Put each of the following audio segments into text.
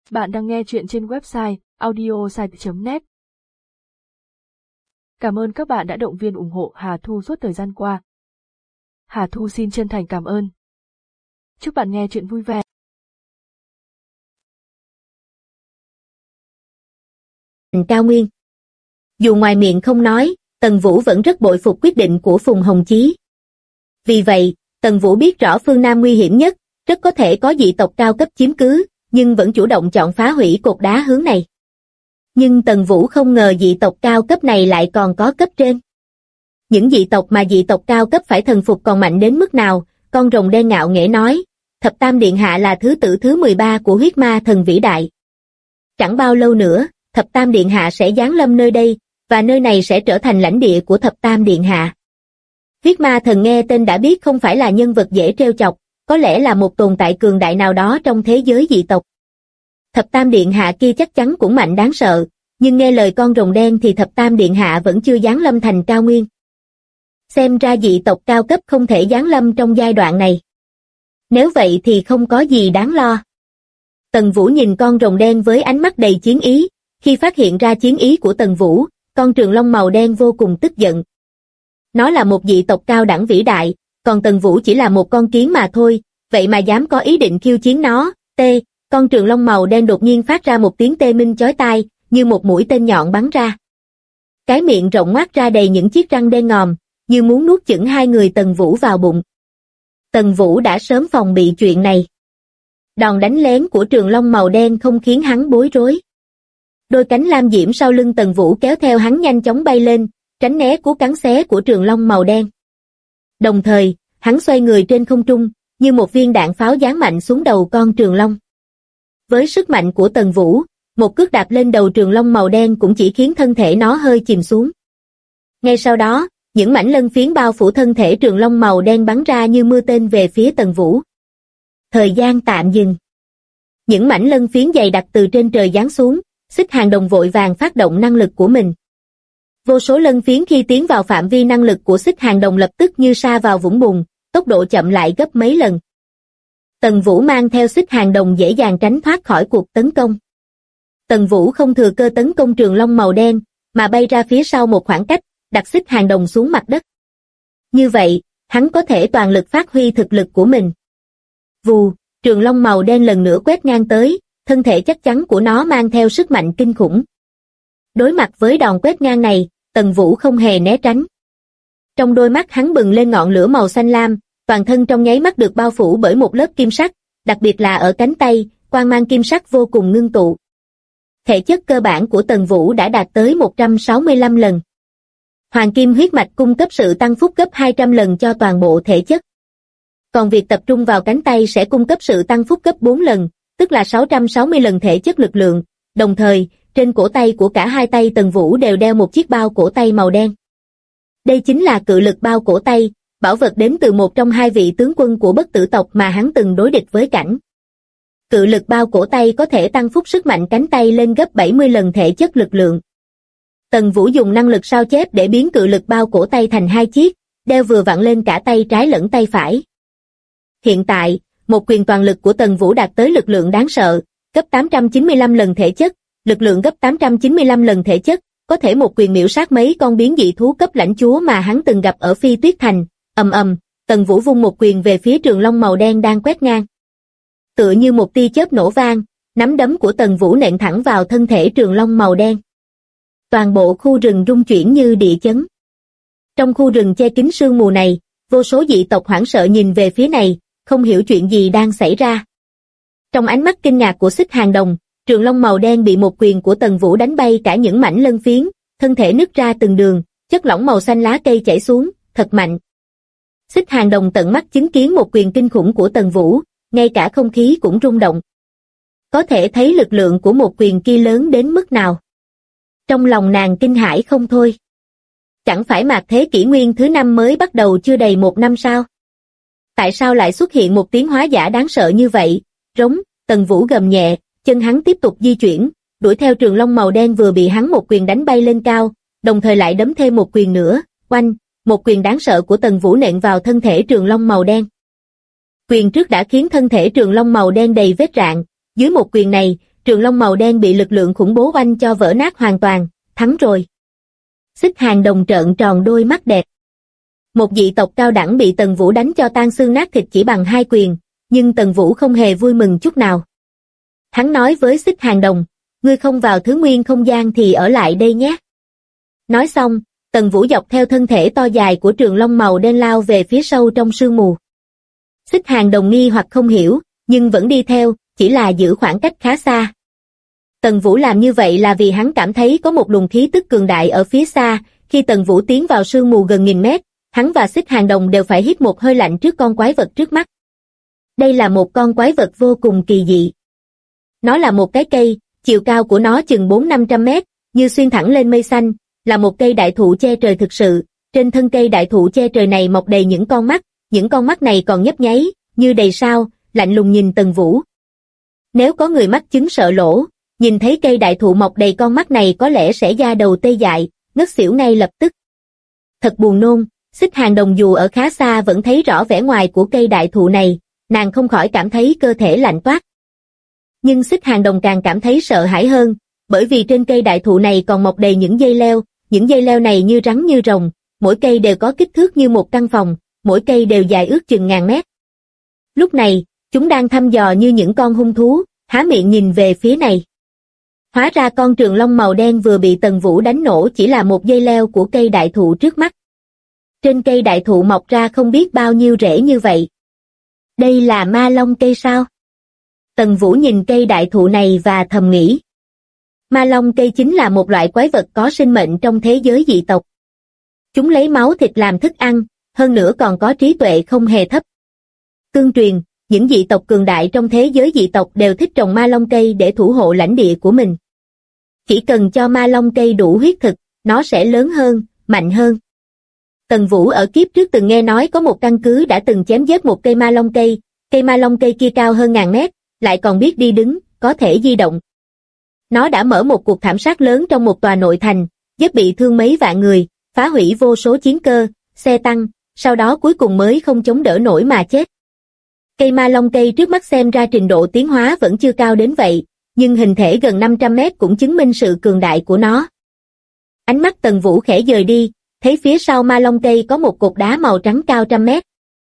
Bạn đang nghe chuyện trên website audiosite.net. Cảm ơn các bạn đã động viên ủng hộ Hà Thu suốt thời gian qua. Hà Thu xin chân thành cảm ơn. Chúc bạn nghe chuyện vui vẻ. Cao Nguyên. Dù ngoài miệng không nói, Tần Vũ vẫn rất bội phục quyết định của Phùng Hồng Chí. Vì vậy, Tần Vũ biết rõ phương Nam nguy hiểm nhất, rất có thể có dị tộc cao cấp chiếm cứ, nhưng vẫn chủ động chọn phá hủy cột đá hướng này. Nhưng Tần Vũ không ngờ dị tộc cao cấp này lại còn có cấp trên. Những dị tộc mà dị tộc cao cấp phải thần phục còn mạnh đến mức nào, con rồng đen ngạo nghễ nói, Thập Tam Điện Hạ là thứ tử thứ 13 của huyết ma thần vĩ đại. Chẳng bao lâu nữa, Thập Tam Điện Hạ sẽ giáng lâm nơi đây, và nơi này sẽ trở thành lãnh địa của Thập Tam Điện Hạ. Huyết ma thần nghe tên đã biết không phải là nhân vật dễ trêu chọc, có lẽ là một tồn tại cường đại nào đó trong thế giới dị tộc. Thập Tam Điện Hạ kia chắc chắn cũng mạnh đáng sợ, nhưng nghe lời con rồng đen thì Thập Tam Điện Hạ vẫn chưa giáng lâm thành Cao Nguyên. Xem ra dị tộc cao cấp không thể giáng lâm trong giai đoạn này. Nếu vậy thì không có gì đáng lo. Tần Vũ nhìn con rồng đen với ánh mắt đầy chiến ý, khi phát hiện ra chiến ý của Tần Vũ, con trường long màu đen vô cùng tức giận. Nó là một dị tộc cao đẳng vĩ đại, còn Tần Vũ chỉ là một con kiến mà thôi, vậy mà dám có ý định khiêu chiến nó. Con trường long màu đen đột nhiên phát ra một tiếng tê minh chói tai, như một mũi tên nhọn bắn ra. Cái miệng rộng ngoác ra đầy những chiếc răng đen ngòm, như muốn nuốt chửng hai người Tần Vũ vào bụng. Tần Vũ đã sớm phòng bị chuyện này. Đòn đánh lén của trường long màu đen không khiến hắn bối rối. Đôi cánh lam diễm sau lưng Tần Vũ kéo theo hắn nhanh chóng bay lên, tránh né cú cắn xé của trường long màu đen. Đồng thời, hắn xoay người trên không trung, như một viên đạn pháo giáng mạnh xuống đầu con trường long. Với sức mạnh của Tần Vũ, một cước đạp lên đầu trường long màu đen cũng chỉ khiến thân thể nó hơi chìm xuống. Ngay sau đó, những mảnh lân phiến bao phủ thân thể trường long màu đen bắn ra như mưa tên về phía Tần Vũ. Thời gian tạm dừng. Những mảnh lân phiến dày đặc từ trên trời giáng xuống, Xích Hàng Đồng vội vàng phát động năng lực của mình. Vô số lân phiến khi tiến vào phạm vi năng lực của Xích Hàng Đồng lập tức như sa vào vũng bùn, tốc độ chậm lại gấp mấy lần. Tần Vũ mang theo Xích Hàng Đồng dễ dàng tránh thoát khỏi cuộc tấn công. Tần Vũ không thừa cơ tấn công trường long màu đen, mà bay ra phía sau một khoảng cách, đặt Xích Hàng Đồng xuống mặt đất. Như vậy, hắn có thể toàn lực phát huy thực lực của mình. Vù, trường long màu đen lần nữa quét ngang tới, thân thể chắc chắn của nó mang theo sức mạnh kinh khủng. Đối mặt với đòn quét ngang này, Tần Vũ không hề né tránh. Trong đôi mắt hắn bừng lên ngọn lửa màu xanh lam, toàn thân trong nháy mắt được bao phủ bởi một lớp kim sắc, đặc biệt là ở cánh tay, quang mang kim sắc vô cùng ngưng tụ. Thể chất cơ bản của Tần Vũ đã đạt tới 165 lần. Hoàng kim huyết mạch cung cấp sự tăng phúc gấp 200 lần cho toàn bộ thể chất. Còn việc tập trung vào cánh tay sẽ cung cấp sự tăng phúc gấp 4 lần, tức là 660 lần thể chất lực lượng, đồng thời, trên cổ tay của cả hai tay Tần Vũ đều đeo một chiếc bao cổ tay màu đen. Đây chính là cự lực bao cổ tay, bảo vật đến từ một trong hai vị tướng quân của Bất Tử tộc mà hắn từng đối địch với Cảnh. Cự lực bao cổ tay có thể tăng phúc sức mạnh cánh tay lên gấp 70 lần thể chất lực lượng. Tần Vũ dùng năng lực sao chép để biến cự lực bao cổ tay thành hai chiếc, đeo vừa vặn lên cả tay trái lẫn tay phải. Hiện tại, một quyền toàn lực của Tần Vũ đạt tới lực lượng đáng sợ, gấp 895 lần thể chất, lực lượng gấp 895 lần thể chất, có thể một quyền miểu sát mấy con biến dị thú cấp lãnh chúa mà hắn từng gặp ở Phi Tuyết Thành. Tần Vũ vung một quyền về phía trường long màu đen đang quét ngang. Tựa như một tia chớp nổ vang, nắm đấm của Tần Vũ nện thẳng vào thân thể trường long màu đen. Toàn bộ khu rừng rung chuyển như địa chấn. Trong khu rừng che kín sương mù này, vô số dị tộc hoảng sợ nhìn về phía này, không hiểu chuyện gì đang xảy ra. Trong ánh mắt kinh ngạc của Xích Hàng Đồng, trường long màu đen bị một quyền của Tần Vũ đánh bay cả những mảnh lân phiến, thân thể nứt ra từng đường, chất lỏng màu xanh lá cây chảy xuống, thật mạnh. Xích Hàng Đồng tận mắt chứng kiến một quyền kinh khủng của Tần Vũ, ngay cả không khí cũng rung động. Có thể thấy lực lượng của một quyền kia lớn đến mức nào. Trong lòng nàng kinh hãi không thôi. Chẳng phải mạt thế kỷ nguyên thứ 5 mới bắt đầu chưa đầy 1 năm sao? Tại sao lại xuất hiện một tiến hóa giả đáng sợ như vậy? Rống, Tần Vũ gầm nhẹ, chân hắn tiếp tục di chuyển, đuổi theo trường long màu đen vừa bị hắn một quyền đánh bay lên cao, đồng thời lại đấm thêm một quyền nữa, oanh, một quyền đáng sợ của Tần Vũ nện vào thân thể trường long màu đen. Quyền trước đã khiến thân thể trường long màu đen đầy vết rạn, dưới một quyền này, trường long màu đen bị lực lượng khủng bố oanh cho vỡ nát hoàn toàn, thắng rồi. Xích Hàng Đồng trợn tròn đôi mắt đẹp. Một dị tộc cao đẳng bị Tần Vũ đánh cho tan xương nát thịt chỉ bằng 2 quyền, nhưng Tần Vũ không hề vui mừng chút nào. Hắn nói với Xích Hàng Đồng, ngươi không vào thứ nguyên không gian thì ở lại đây nhé. Nói xong, Tần Vũ dọc theo thân thể to dài của trường long màu đen lao về phía sâu trong sương mù. Xích Hàng Đồng nghi hoặc không hiểu, nhưng vẫn đi theo, chỉ là giữ khoảng cách khá xa. Tần Vũ làm như vậy là vì hắn cảm thấy có một luồng khí tức cường đại ở phía xa, khi Tần Vũ tiến vào sương mù gần nghìn mét, hắn và Xích Hàng Đồng đều phải hít một hơi lạnh trước con quái vật trước mắt. Đây là một con quái vật vô cùng kỳ dị. Nó là một cái cây, chiều cao của nó chừng 400-500 mét, như xuyên thẳng lên mây xanh, là một cây đại thụ che trời thực sự. Trên thân cây đại thụ che trời này mọc đầy những con mắt này còn nhấp nháy, như đầy sao, lạnh lùng nhìn Tần Vũ. Nếu có người mắc chứng sợ lỗ, nhìn thấy cây đại thụ mọc đầy con mắt này có lẽ sẽ da đầu tê dại, ngất xỉu ngay lập tức. Thật buồn nôn, Xích Hàng Đồng dù ở khá xa vẫn thấy rõ vẻ ngoài của cây đại thụ này, nàng không khỏi cảm thấy cơ thể lạnh toát. Nhưng Xích Hàng Đồng càng cảm thấy sợ hãi hơn, bởi vì trên cây đại thụ này còn mọc đầy những dây leo này như rắn như rồng, mỗi cây đều có kích thước như một căn phòng, mỗi cây đều dài ước chừng ngàn mét. Lúc này, chúng đang thăm dò như những con hung thú, há miệng nhìn về phía này. Hóa ra con trường long màu đen vừa bị Tần Vũ đánh nổ chỉ là một dây leo của cây đại thụ trước mắt. Trên cây đại thụ mọc ra không biết bao nhiêu rễ như vậy. Đây là ma long cây sao? Tần Vũ nhìn cây đại thụ này và thầm nghĩ. Ma long cây chính là một loại quái vật có sinh mệnh trong thế giới dị tộc. Chúng lấy máu thịt làm thức ăn, hơn nữa còn có trí tuệ không hề thấp. Tương truyền, những dị tộc cường đại trong thế giới dị tộc đều thích trồng ma long cây để thủ hộ lãnh địa của mình. Chỉ cần cho ma long cây đủ huyết thực, nó sẽ lớn hơn, mạnh hơn. Tần Vũ ở kiếp trước từng nghe nói có một căn cứ đã từng chém giết một cây ma long cây kia cao hơn ngàn mét, lại còn biết đi đứng, có thể di động. Nó đã mở một cuộc thảm sát lớn trong một tòa nội thành, giết bị thương mấy vạn người, phá hủy vô số chiến cơ, xe tăng, sau đó cuối cùng mới không chống đỡ nổi mà chết. Cây ma long cây trước mắt xem ra trình độ tiến hóa vẫn chưa cao đến vậy, nhưng hình thể gần 500 mét cũng chứng minh sự cường đại của nó. Ánh mắt Tần Vũ khẽ dời đi, thấy phía sau ma long cây có một cột đá màu trắng cao trăm mét.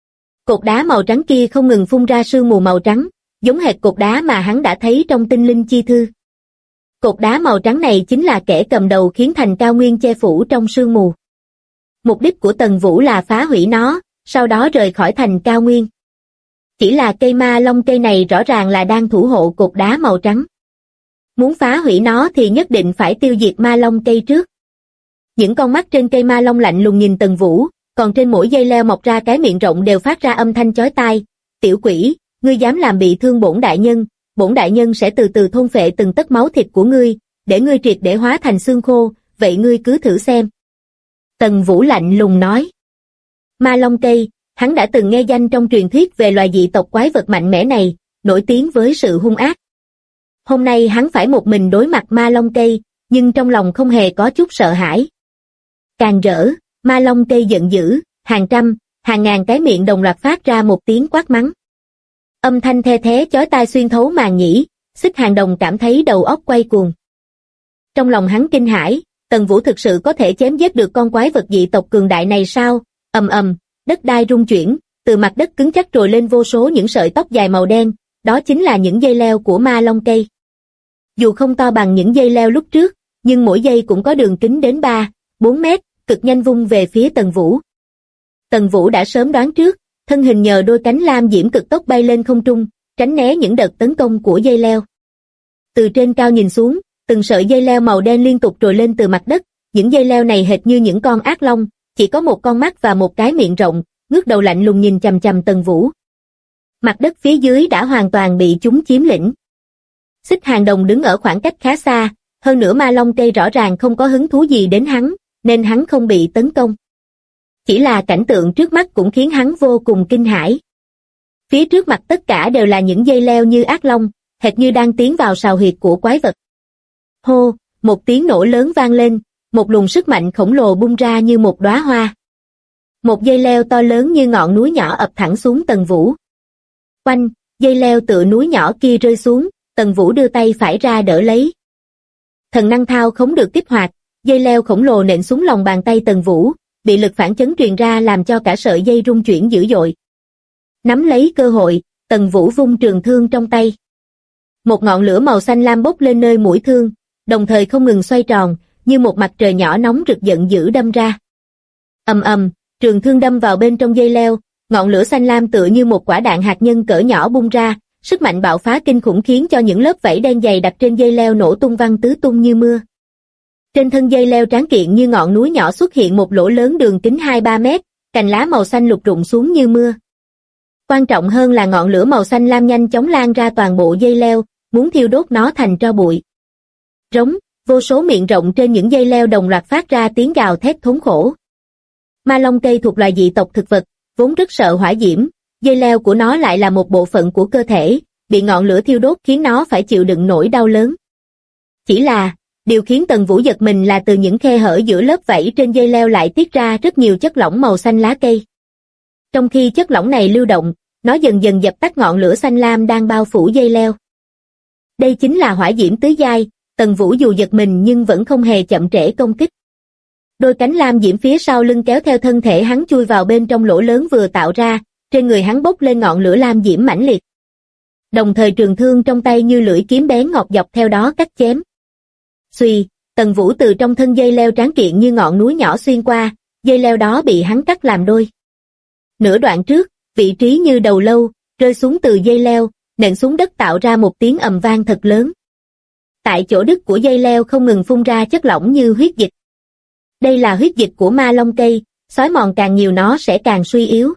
Cột đá màu trắng kia không ngừng phun ra sương mù màu trắng, giống hệt cột đá mà hắn đã thấy trong tinh linh chi thư. Cột đá màu trắng này chính là kẻ cầm đầu khiến thành cao nguyên che phủ trong sương mù. Mục đích của Tần Vũ là phá hủy nó, sau đó rời khỏi thành cao nguyên. Chỉ là cây ma long cây này rõ ràng là đang thủ hộ cột đá màu trắng. Muốn phá hủy nó thì nhất định phải tiêu diệt ma long cây trước. Những con mắt trên cây ma long lạnh lùng nhìn Tần Vũ, còn trên mỗi dây leo mọc ra cái miệng rộng đều phát ra âm thanh chói tai. Tiểu quỷ, ngươi dám làm bị thương bổn đại nhân sẽ từ từ thôn phệ từng tấc máu thịt của ngươi, để ngươi triệt để hóa thành xương khô, vậy ngươi cứ thử xem. Tần Vũ lạnh lùng nói. Ma long cây, hắn đã từng nghe danh trong truyền thuyết về loài dị tộc quái vật mạnh mẽ này, nổi tiếng với sự hung ác. Hôm nay hắn phải một mình đối mặt ma long cây, nhưng trong lòng không hề có chút sợ hãi. Càng rỡ, ma long cây giận dữ, hàng trăm, hàng ngàn cái miệng đồng loạt phát ra một tiếng quát mắng. Âm thanh the thé chói tai xuyên thấu màng nhĩ, Xích Hàng Đồng cảm thấy đầu óc quay cuồng. Trong lòng hắn kinh hãi, Tần Vũ thực sự có thể chém giết được con quái vật dị tộc cường đại này sao? Ầm ầm, đất đai rung chuyển, từ mặt đất cứng chắc trồi lên vô số những sợi tóc dài màu đen, đó chính là những dây leo của ma long cây. Dù không to bằng những dây leo lúc trước, nhưng mỗi dây cũng có đường kính đến 3-4 mét, cực nhanh vung về phía Tần Vũ. Tần Vũ đã sớm đoán trước, thân hình nhờ đôi cánh lam diễm cực tốc bay lên không trung, tránh né những đợt tấn công của dây leo. Từ trên cao nhìn xuống, từng sợi dây leo màu đen liên tục trồi lên từ mặt đất, những dây leo này hệt như những con ác long, chỉ có một con mắt và một cái miệng rộng, ngước đầu lạnh lùng nhìn chằm chằm Tần Vũ. Mặt đất phía dưới đã hoàn toàn bị chúng chiếm lĩnh. Xích Hàng Đồng đứng ở khoảng cách khá xa, hơn nữa ma long cây rõ ràng không có hứng thú gì đến hắn, nên hắn không bị tấn công. Chỉ là cảnh tượng trước mắt cũng khiến hắn vô cùng kinh hãi. Phía trước mặt tất cả đều là những dây leo như ác long, hệt như đang tiến vào sào huyệt của quái vật. Hô, một tiếng nổ lớn vang lên, một luồng sức mạnh khổng lồ bung ra như một đóa hoa. Một dây leo to lớn như ngọn núi nhỏ ập thẳng xuống Tần Vũ. Oanh, dây leo tựa núi nhỏ kia rơi xuống, Tần Vũ đưa tay phải ra đỡ lấy. Thần năng thao khống được kích hoạt, dây leo khổng lồ nện xuống lòng bàn tay Tần Vũ, bị lực phản chấn truyền ra làm cho cả sợi dây rung chuyển dữ dội. Nắm lấy cơ hội, Tần Vũ vung trường thương trong tay. Một ngọn lửa màu xanh lam bốc lên nơi mũi thương, đồng thời không ngừng xoay tròn, như một mặt trời nhỏ nóng rực giận dữ đâm ra. Ầm ầm, trường thương đâm vào bên trong dây leo, ngọn lửa xanh lam tựa như một quả đạn hạt nhân cỡ nhỏ bung ra, sức mạnh bạo phá kinh khủng khiến cho những lớp vảy đen dày đặc trên dây leo nổ tung văng tứ tung như mưa. Trên thân dây leo tráng kiện như ngọn núi nhỏ xuất hiện một lỗ lớn đường kính 2-3 mét, cành lá màu xanh lục rụng xuống như mưa. Quan trọng hơn là ngọn lửa màu xanh lam nhanh chóng lan ra toàn bộ dây leo, muốn thiêu đốt nó thành tro bụi. Rống, vô số miệng rộng trên những dây leo đồng loạt phát ra tiếng gào thét thống khổ. Ma long cây thuộc loài dị tộc thực vật, vốn rất sợ hỏa diễm, dây leo của nó lại là một bộ phận của cơ thể, bị ngọn lửa thiêu đốt khiến nó phải chịu đựng nỗi đau lớn. Chỉ là, điều khiến Tần Vũ giật mình là từ những khe hở giữa lớp vảy trên dây leo lại tiết ra rất nhiều chất lỏng màu xanh lá cây. Trong khi chất lỏng này lưu động, nó dần dần dập tắt ngọn lửa xanh lam đang bao phủ dây leo. Đây chính là hỏa diễm tứ giai, Tần Vũ dù giật mình nhưng vẫn không hề chậm trễ công kích. Đôi cánh lam diễm phía sau lưng kéo theo thân thể hắn chui vào bên trong lỗ lớn vừa tạo ra, trên người hắn bốc lên ngọn lửa lam diễm mãnh liệt. Đồng thời trường thương trong tay như lưỡi kiếm bén ngọc dọc theo đó cắt chém. Xuy, Tần Vũ từ trong thân dây leo tráng kiện như ngọn núi nhỏ xuyên qua, dây leo đó bị hắn cắt làm đôi. Nửa đoạn trước, vị trí như đầu lâu, rơi xuống từ dây leo, nện xuống đất tạo ra một tiếng ầm vang thật lớn. Tại chỗ đứt của dây leo không ngừng phun ra chất lỏng như huyết dịch. Đây là huyết dịch của ma long cây, xói mòn càng nhiều nó sẽ càng suy yếu.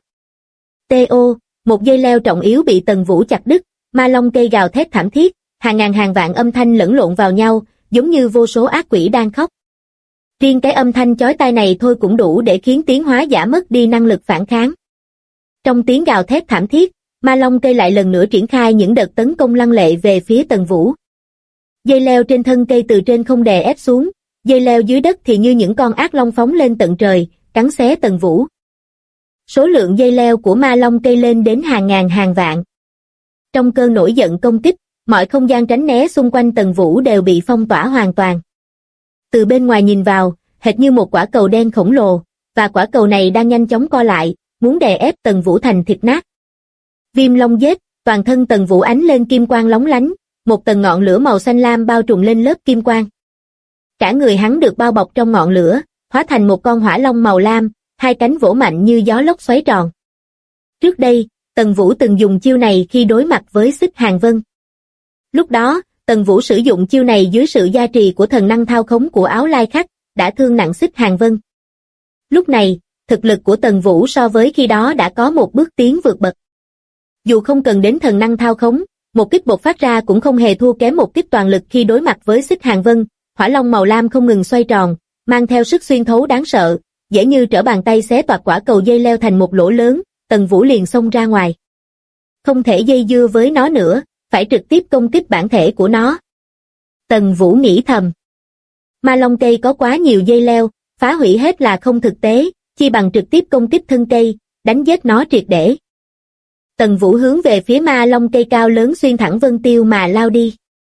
T.O. Một dây leo trọng yếu bị Tần Vũ chặt đứt, ma long cây gào thét thảm thiết, hàng ngàn hàng vạn âm thanh lẫn lộn vào nhau, giống như vô số ác quỷ đang khóc. Riêng cái âm thanh chói tai này thôi cũng đủ để khiến tiến hóa giả mất đi năng lực phản kháng. Trong tiếng gào thét thảm thiết, ma long cây lại lần nữa triển khai những đợt tấn công lăng lệ về phía Tần Vũ. Dây leo trên thân cây từ trên không đè ép xuống, dây leo dưới đất thì như những con ác long phóng lên tận trời, cắn xé Tần Vũ. Số lượng dây leo của ma long cây lên đến hàng ngàn hàng vạn. Trong cơn nổi giận công kích, mọi không gian tránh né xung quanh Tần Vũ đều bị phong tỏa hoàn toàn. Từ bên ngoài nhìn vào, hệt như một quả cầu đen khổng lồ, và quả cầu này đang nhanh chóng co lại, muốn đè ép Tần Vũ thành thịt nát. Viêm long giết, toàn thân Tần Vũ ánh lên kim quang lóng lánh, một tầng ngọn lửa màu xanh lam bao trùm lên lớp kim quang. Cả người hắn được bao bọc trong ngọn lửa, hóa thành một con hỏa long màu lam, hai cánh vỗ mạnh như gió lốc xoáy tròn. Trước đây, Tần Vũ từng dùng chiêu này khi đối mặt với Xích Hàng Vân. Lúc đó, Tần Vũ sử dụng chiêu này dưới sự gia trì của thần năng thao khống của Áo Lai Khắc, đã thương nặng Xích Hàng Vân. Lúc này, thực lực của Tần Vũ so với khi đó đã có một bước tiến vượt bậc. Dù không cần đến thần năng thao khống, một kích bộc phát ra cũng không hề thua kém một kích toàn lực khi đối mặt với Xích Hàng Vân. Hỏa long màu lam không ngừng xoay tròn, mang theo sức xuyên thấu đáng sợ, dễ như trở bàn tay xé toạc quả cầu dây leo thành một lỗ lớn, Tần Vũ liền xông ra ngoài. Không thể dây dưa với nó nữa, phải trực tiếp công kích bản thể của nó. Tần Vũ nghĩ thầm. Ma long cây có quá nhiều dây leo, phá hủy hết là không thực tế, chi bằng trực tiếp công kích thân cây, đánh giết nó triệt để. Tần Vũ hướng về phía ma long cây cao lớn xuyên thẳng vân tiêu mà lao đi.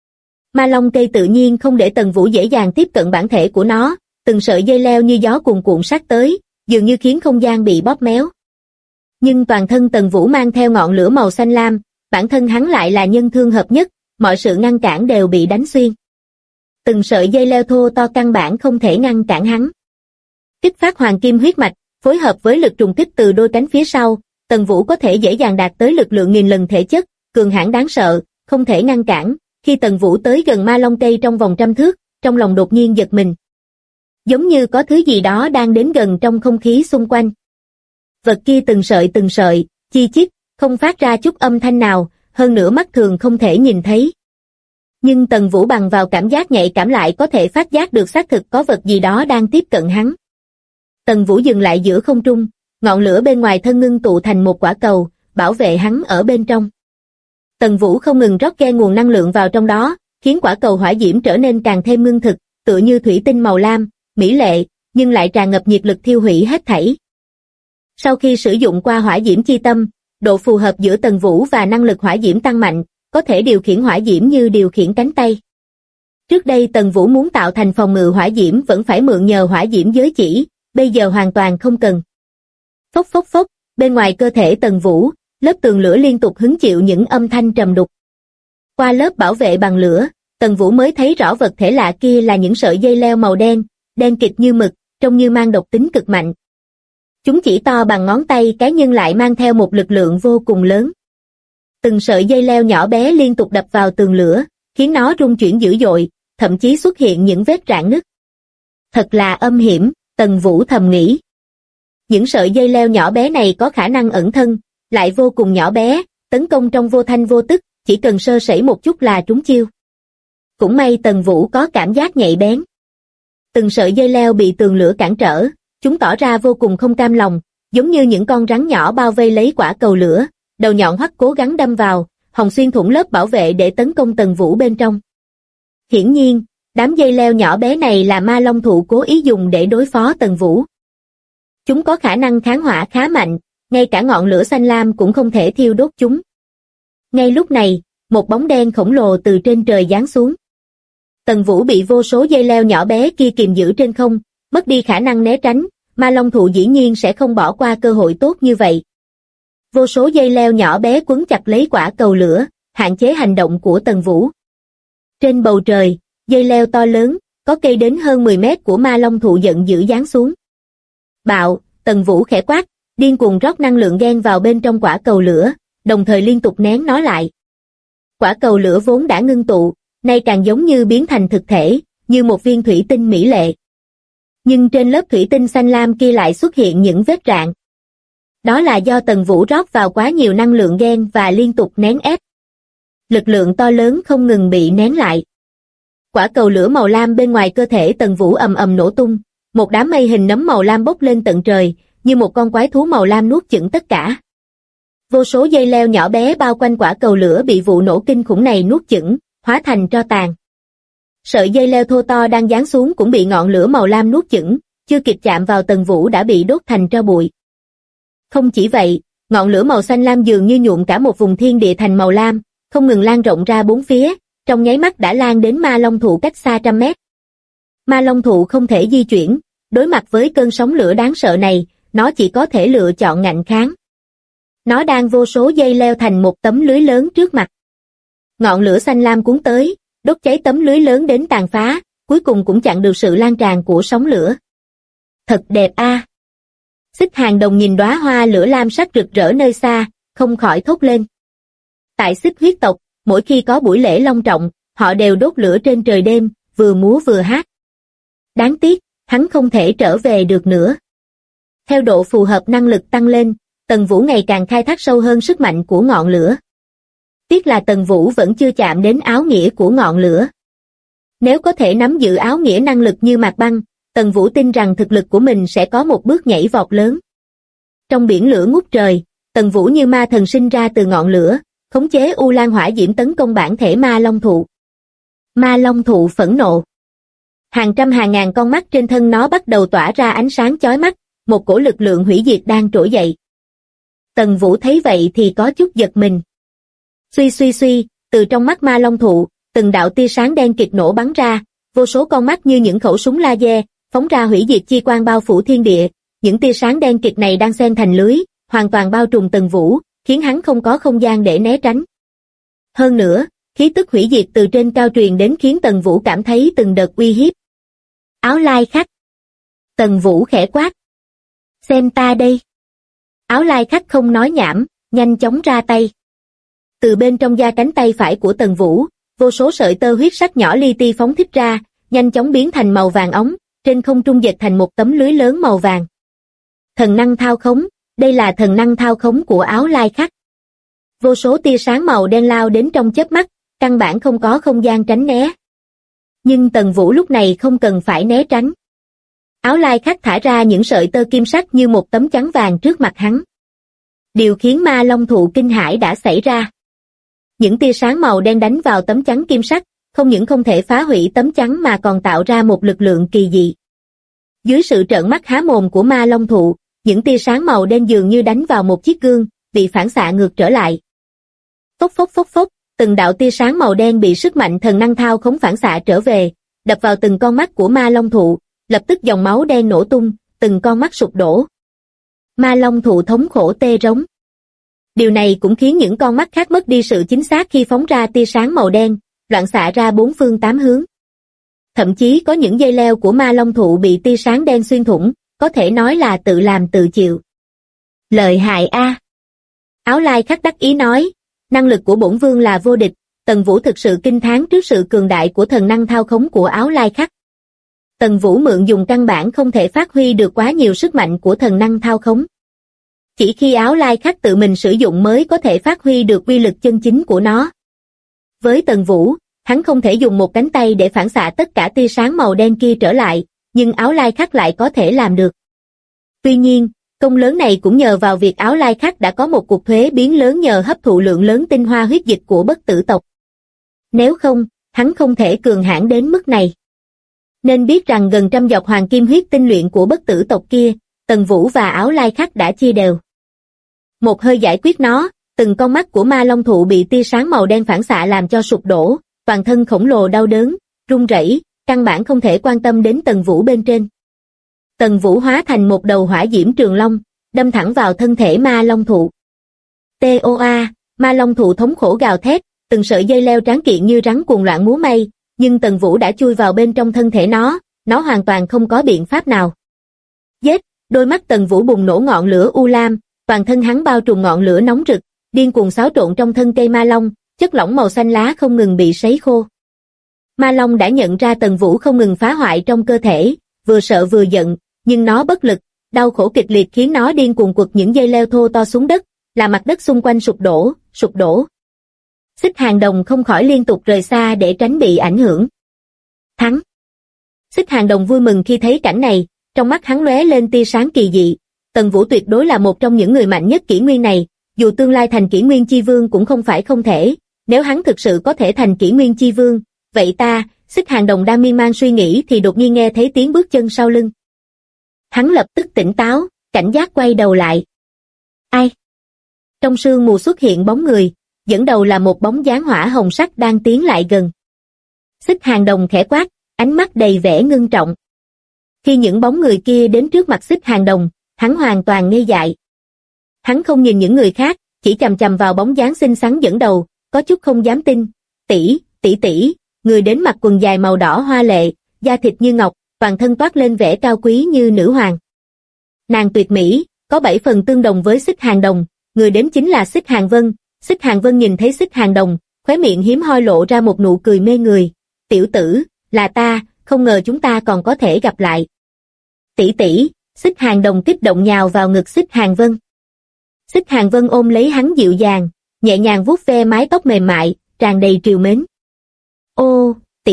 Ma long cây tự nhiên không để Tần Vũ dễ dàng tiếp cận bản thể của nó, từng sợi dây leo như gió cuồn cuộn sát tới, dường như khiến không gian bị bóp méo. Nhưng toàn thân Tần Vũ mang theo ngọn lửa màu xanh lam, bản thân hắn lại là nhân thương hợp nhất, mọi sự ngăn cản đều bị đánh xuyên. Từng sợi dây leo thô to căn bản không thể ngăn cản hắn. Kích phát hoàng kim huyết mạch, phối hợp với lực trùng kích từ đôi cánh phía sau, Tần Vũ có thể dễ dàng đạt tới lực lượng nghìn lần thể chất, cường hãn đáng sợ, không thể ngăn cản. Khi Tần Vũ tới gần ma long cây trong vòng 100 thước, trong lòng đột nhiên giật mình. Giống như có thứ gì đó đang đến gần trong không khí xung quanh. Vật kia từng sợi, chi chít, không phát ra chút âm thanh nào, hơn nữa mắt thường không thể nhìn thấy. Nhưng Tần Vũ bằng vào cảm giác nhạy cảm lại có thể phát giác được xác thực có vật gì đó đang tiếp cận hắn. Tần Vũ dừng lại giữa không trung, ngọn lửa bên ngoài thân ngưng tụ thành một quả cầu, bảo vệ hắn ở bên trong. Tần Vũ không ngừng rót ke nguồn năng lượng vào trong đó, khiến quả cầu hỏa diễm trở nên càng thêm ngưng thực, tựa như thủy tinh màu lam, mỹ lệ, nhưng lại tràn ngập nhiệt lực thiêu hủy hết thảy. Sau khi sử dụng qua hỏa diễm chi tâm, độ phù hợp giữa Tần Vũ và năng lực hỏa diễm tăng mạnh, có thể điều khiển hỏa diễm như điều khiển cánh tay. Trước đây Tần Vũ muốn tạo thành phòng ngự hỏa diễm vẫn phải mượn nhờ hỏa diễm giới chỉ, bây giờ hoàn toàn không cần. Phốc phốc phốc, bên ngoài cơ thể Tần Vũ, lớp tường lửa liên tục hứng chịu những âm thanh trầm đục. Qua lớp bảo vệ bằng lửa, Tần Vũ mới thấy rõ vật thể lạ kia là những sợi dây leo màu đen, đen kịt như mực, trông như mang độc tính cực mạnh. Chúng chỉ to bằng ngón tay cái nhưng lại mang theo một lực lượng vô cùng lớn. Từng sợi dây leo nhỏ bé liên tục đập vào tường lửa, khiến nó rung chuyển dữ dội, thậm chí xuất hiện những vết rạn nứt. Thật là âm hiểm, Tần Vũ thầm nghĩ. Những sợi dây leo nhỏ bé này có khả năng ẩn thân, lại vô cùng nhỏ bé, tấn công trong vô thanh vô tức, chỉ cần sơ sẩy một chút là trúng chiêu. Cũng may Tần Vũ có cảm giác nhạy bén. Từng sợi dây leo bị tường lửa cản trở, chúng tỏ ra vô cùng không cam lòng, giống như những con rắn nhỏ bao vây lấy quả cầu lửa, đầu nhọn hoắt cố gắng đâm vào, hòng xuyên thủng lớp bảo vệ để tấn công Tần Vũ bên trong. Hiển nhiên, đám dây leo nhỏ bé này là ma long thụ cố ý dùng để đối phó Tần Vũ. Chúng có khả năng kháng hỏa khá mạnh, ngay cả ngọn lửa xanh lam cũng không thể thiêu đốt chúng. Ngay lúc này, một bóng đen khổng lồ từ trên trời giáng xuống. Tần Vũ bị vô số dây leo nhỏ bé kia kìm giữ trên không, mất đi khả năng né tránh, ma long thụ dĩ nhiên sẽ không bỏ qua cơ hội tốt như vậy. Vô số dây leo nhỏ bé quấn chặt lấy quả cầu lửa, hạn chế hành động của Tần Vũ. Trên bầu trời, dây leo to lớn, có cây đến hơn 10 mét của ma long thụ giận dữ giáng xuống. Bạo, Tần Vũ khẽ quát, điên cuồng rót năng lượng gen vào bên trong quả cầu lửa, đồng thời liên tục nén nó lại. Quả cầu lửa vốn đã ngưng tụ, nay càng giống như biến thành thực thể, như một viên thủy tinh mỹ lệ. Nhưng trên lớp thủy tinh xanh lam kia lại xuất hiện những vết rạn. Đó là do Tần Vũ rót vào quá nhiều năng lượng gen và liên tục nén ép. Lực lượng to lớn không ngừng bị nén lại. Quả cầu lửa màu lam bên ngoài cơ thể Tần Vũ ầm ầm nổ tung, một đám mây hình nấm màu lam bốc lên tận trời, như một con quái thú màu lam nuốt chửng tất cả. Vô số dây leo nhỏ bé bao quanh quả cầu lửa bị vụ nổ kinh khủng này nuốt chửng, hóa thành tro tàn. Sợi dây leo thô to đang giáng xuống cũng bị ngọn lửa màu lam nuốt chửng, chưa kịp chạm vào Tần Vũ đã bị đốt thành tro bụi. Không chỉ vậy, ngọn lửa màu xanh lam dường như nhuộm cả một vùng thiên địa thành màu lam, không ngừng lan rộng ra bốn phía, trong nháy mắt đã lan đến ma long thụ cách xa trăm mét. Ma long thụ không thể di chuyển, đối mặt với cơn sóng lửa đáng sợ này, nó chỉ có thể lựa chọn ngạnh kháng. Nó đang vô số dây leo thành một tấm lưới lớn trước mặt. Ngọn lửa xanh lam cuốn tới, đốt cháy tấm lưới lớn đến tàn phá, cuối cùng cũng chặn được sự lan tràn của sóng lửa. Thật đẹp a! Xích Hàng Đồng nhìn đóa hoa lửa lam sắc rực rỡ nơi xa, không khỏi thốt lên. Tại Xích huyết tộc, mỗi khi có buổi lễ long trọng, họ đều đốt lửa trên trời đêm, vừa múa vừa hát. Đáng tiếc, hắn không thể trở về được nữa. Theo độ phù hợp năng lực tăng lên, Tần Vũ ngày càng khai thác sâu hơn sức mạnh của ngọn lửa. Tiếc là Tần Vũ vẫn chưa chạm đến áo nghĩa của ngọn lửa. Nếu có thể nắm giữ áo nghĩa năng lực như Mạc Băng, Tần Vũ tin rằng thực lực của mình sẽ có một bước nhảy vọt lớn. Trong biển lửa ngút trời, Tần Vũ như ma thần sinh ra từ ngọn lửa, khống chế U Lan hỏa diễm tấn công bản thể ma long thụ. Ma long thụ phẫn nộ. Hàng trăm hàng ngàn con mắt trên thân nó bắt đầu tỏa ra ánh sáng chói mắt, một cổ lực lượng hủy diệt đang trỗi dậy. Tần Vũ thấy vậy thì có chút giật mình. Suy suy suy, từ trong mắt ma long thụ, từng đạo tia sáng đen kịt nổ bắn ra, vô số con mắt như những khẩu súng laser, phóng ra hủy diệt chi quang bao phủ thiên địa. Những tia sáng đen kịt này đang xen thành lưới, hoàn toàn bao trùm Tần Vũ, khiến hắn không có không gian để né tránh. Hơn nữa, khí tức hủy diệt từ trên cao truyền đến khiến Tần Vũ cảm thấy từng đợt uy hiếp. Áo lai khách. Tần Vũ khẽ quát. Xem ta đây. Áo lai khách không nói nhảm, nhanh chóng ra tay. Từ bên trong da cánh tay phải của Tần Vũ, vô số sợi tơ huyết sắc nhỏ li ti phóng thích ra, nhanh chóng biến thành màu vàng óng, trên không trung dệt thành một tấm lưới lớn màu vàng. Thần năng thao khống, đây là thần năng thao khống của áo lai khách. Vô số tia sáng màu đen lao đến trong chớp mắt, căn bản không có không gian tránh né. Nhưng Tần Vũ lúc này không cần phải né tránh. Áo lai khách thả ra những sợi tơ kim sắc như một tấm chắn vàng trước mặt hắn. Điều khiến ma long thụ kinh hãi đã xảy ra. Những tia sáng màu đen đánh vào tấm chắn kim sắc, không những không thể phá hủy tấm chắn mà còn tạo ra một lực lượng kỳ dị. Dưới sự trợn mắt há mồm của ma long thụ, những tia sáng màu đen dường như đánh vào một chiếc gương, bị phản xạ ngược trở lại. Phốc phốc phốc phốc, từng đạo tia sáng màu đen bị sức mạnh thần năng thao khống phản xạ trở về, đập vào từng con mắt của ma long thụ, lập tức dòng máu đen nổ tung, từng con mắt sụp đổ. Ma long thụ thống khổ tê rống. Điều này cũng khiến những con mắt khác mất đi sự chính xác khi phóng ra tia sáng màu đen, loạn xạ ra bốn phương tám hướng. Thậm chí có những dây leo của ma long thụ bị tia sáng đen xuyên thủng, có thể nói là tự làm tự chịu. Lợi hại a! Áo Lai Khắc đắc ý nói, năng lực của bổn vương là vô địch. Tần Vũ thực sự kinh thán trước sự cường đại của thần năng thao khống của Áo Lai Khắc. Tần Vũ mượn dùng căn bản không thể phát huy được quá nhiều sức mạnh của thần năng thao khống. Chỉ khi Áo Lai Khắc tự mình sử dụng mới có thể phát huy được uy lực chân chính của nó. Với Tần Vũ, hắn không thể dùng một cánh tay để phản xạ tất cả tia sáng màu đen kia trở lại, nhưng Áo Lai Khắc lại có thể làm được. Tuy nhiên, công lớn này cũng nhờ vào việc Áo Lai Khắc đã có một cuộc thuế biến lớn nhờ hấp thụ lượng lớn tinh hoa huyết dịch của bất tử tộc. Nếu không, hắn không thể cường hãn đến mức này. Nên biết rằng gần trăm giọt hoàng kim huyết tinh luyện của bất tử tộc kia, Tần Vũ và Áo Lai Khắc đã chia đều. Một hơi giải quyết nó, từng con mắt của ma long thụ bị tia sáng màu đen phản xạ làm cho sụp đổ, toàn thân khổng lồ đau đớn, run rẩy, căn bản không thể quan tâm đến Tần Vũ bên trên. Tần Vũ hóa thành một đầu hỏa diễm trường long, đâm thẳng vào thân thể ma long thụ. Toa, ma long thụ thống khổ gào thét, từng sợi dây leo tráng kiện như rắn cuồng loạn múa may, nhưng Tần Vũ đã chui vào bên trong thân thể nó hoàn toàn không có biện pháp nào. Giết, đôi mắt Tần Vũ bùng nổ ngọn lửa u lam, toàn thân hắn bao trùm ngọn lửa nóng rực, điên cuồng xáo trộn trong thân cây ma long, chất lỏng màu xanh lá không ngừng bị sấy khô. Ma long đã nhận ra Tần Vũ không ngừng phá hoại trong cơ thể, vừa sợ vừa giận, nhưng nó bất lực, đau khổ kịch liệt khiến nó điên cuồng quật những dây leo thô to xuống đất, làm mặt đất xung quanh sụp đổ. Xích Hàng Đồng không khỏi liên tục rời xa để tránh bị ảnh hưởng. Thắng! Xích Hàng Đồng vui mừng khi thấy cảnh này, trong mắt hắn lóe lên tia sáng kỳ dị. Tần Vũ tuyệt đối là một trong những người mạnh nhất kỷ nguyên này, dù tương lai thành kỷ nguyên chi vương cũng không phải không thể. Nếu hắn thực sự có thể thành kỷ nguyên chi vương, vậy ta, Xích Hàng Đồng đang miên man suy nghĩ thì đột nhiên nghe thấy tiếng bước chân sau lưng. Hắn lập tức tỉnh táo, cảnh giác quay đầu lại. Ai? Trong sương mù xuất hiện bóng người, dẫn đầu là một bóng dáng hỏa hồng sắc đang tiến lại gần. Xích Hàng Đồng khẽ quát, ánh mắt đầy vẻ ngưng trọng. Khi những bóng người kia đến trước mặt Xích Hàng Đồng, hắn hoàn toàn ngây dại. Hắn không nhìn những người khác, chỉ chằm chằm vào bóng dáng xinh xắn dẫn đầu, có chút không dám tin. Tỷ, người đến mặc quần dài màu đỏ hoa lệ, da thịt như ngọc, toàn thân toát lên vẻ cao quý như nữ hoàng. Nàng tuyệt mỹ, có 7 phần tương đồng với Xích Hàng Đồng, người đến chính là Xích Hàng Vân. Xích Hàng Vân nhìn thấy Xích Hàng Đồng, khóe miệng hiếm hoi lộ ra một nụ cười mê người. Tiểu tử, là ta, không ngờ chúng ta còn có thể gặp lại. Tỷ, Xích Hàng Đồng kích động nhào vào ngực Xích Hàng Vân. Xích Hàng Vân ôm lấy hắn dịu dàng, nhẹ nhàng vuốt ve mái tóc mềm mại, tràn đầy trìu mến. Ô,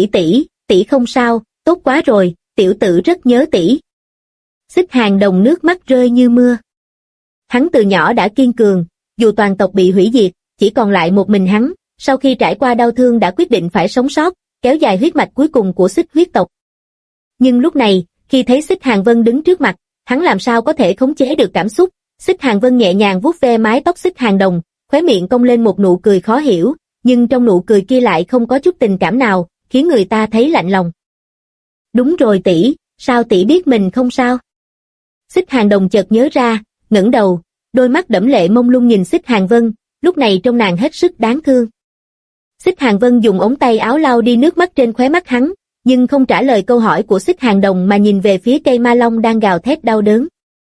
tỷ không sao, tốt quá rồi, tiểu tử rất nhớ tỷ. Xích Hàng Đồng nước mắt rơi như mưa. Hắn từ nhỏ đã kiên cường, dù toàn tộc bị hủy diệt, chỉ còn lại một mình hắn, sau khi trải qua đau thương đã quyết định phải sống sót, kéo dài huyết mạch cuối cùng của Xích huyết tộc. Nhưng lúc này, khi thấy Xích Hàng Vân đứng trước mặt, hắn làm sao có thể khống chế được cảm xúc. Xích Hàng Vân nhẹ nhàng vuốt ve mái tóc Xích Hàng Đồng, khóe miệng cong lên một nụ cười khó hiểu, nhưng trong nụ cười kia lại không có chút tình cảm nào, khiến người ta thấy lạnh lòng. Đúng rồi tỷ, sao tỷ biết mình không sao? Xích Hàng Đồng chợt nhớ ra, ngẩng đầu, đôi mắt đẫm lệ mông lung nhìn Xích Hàng Vân, lúc này trông nàng hết sức đáng thương. Xích Hàng Vân dùng ống tay áo lau đi nước mắt trên khóe mắt hắn, nhưng không trả lời câu hỏi của Xích Hàng Đồng mà nhìn về phía cây ma long đang gào thét đau đớn.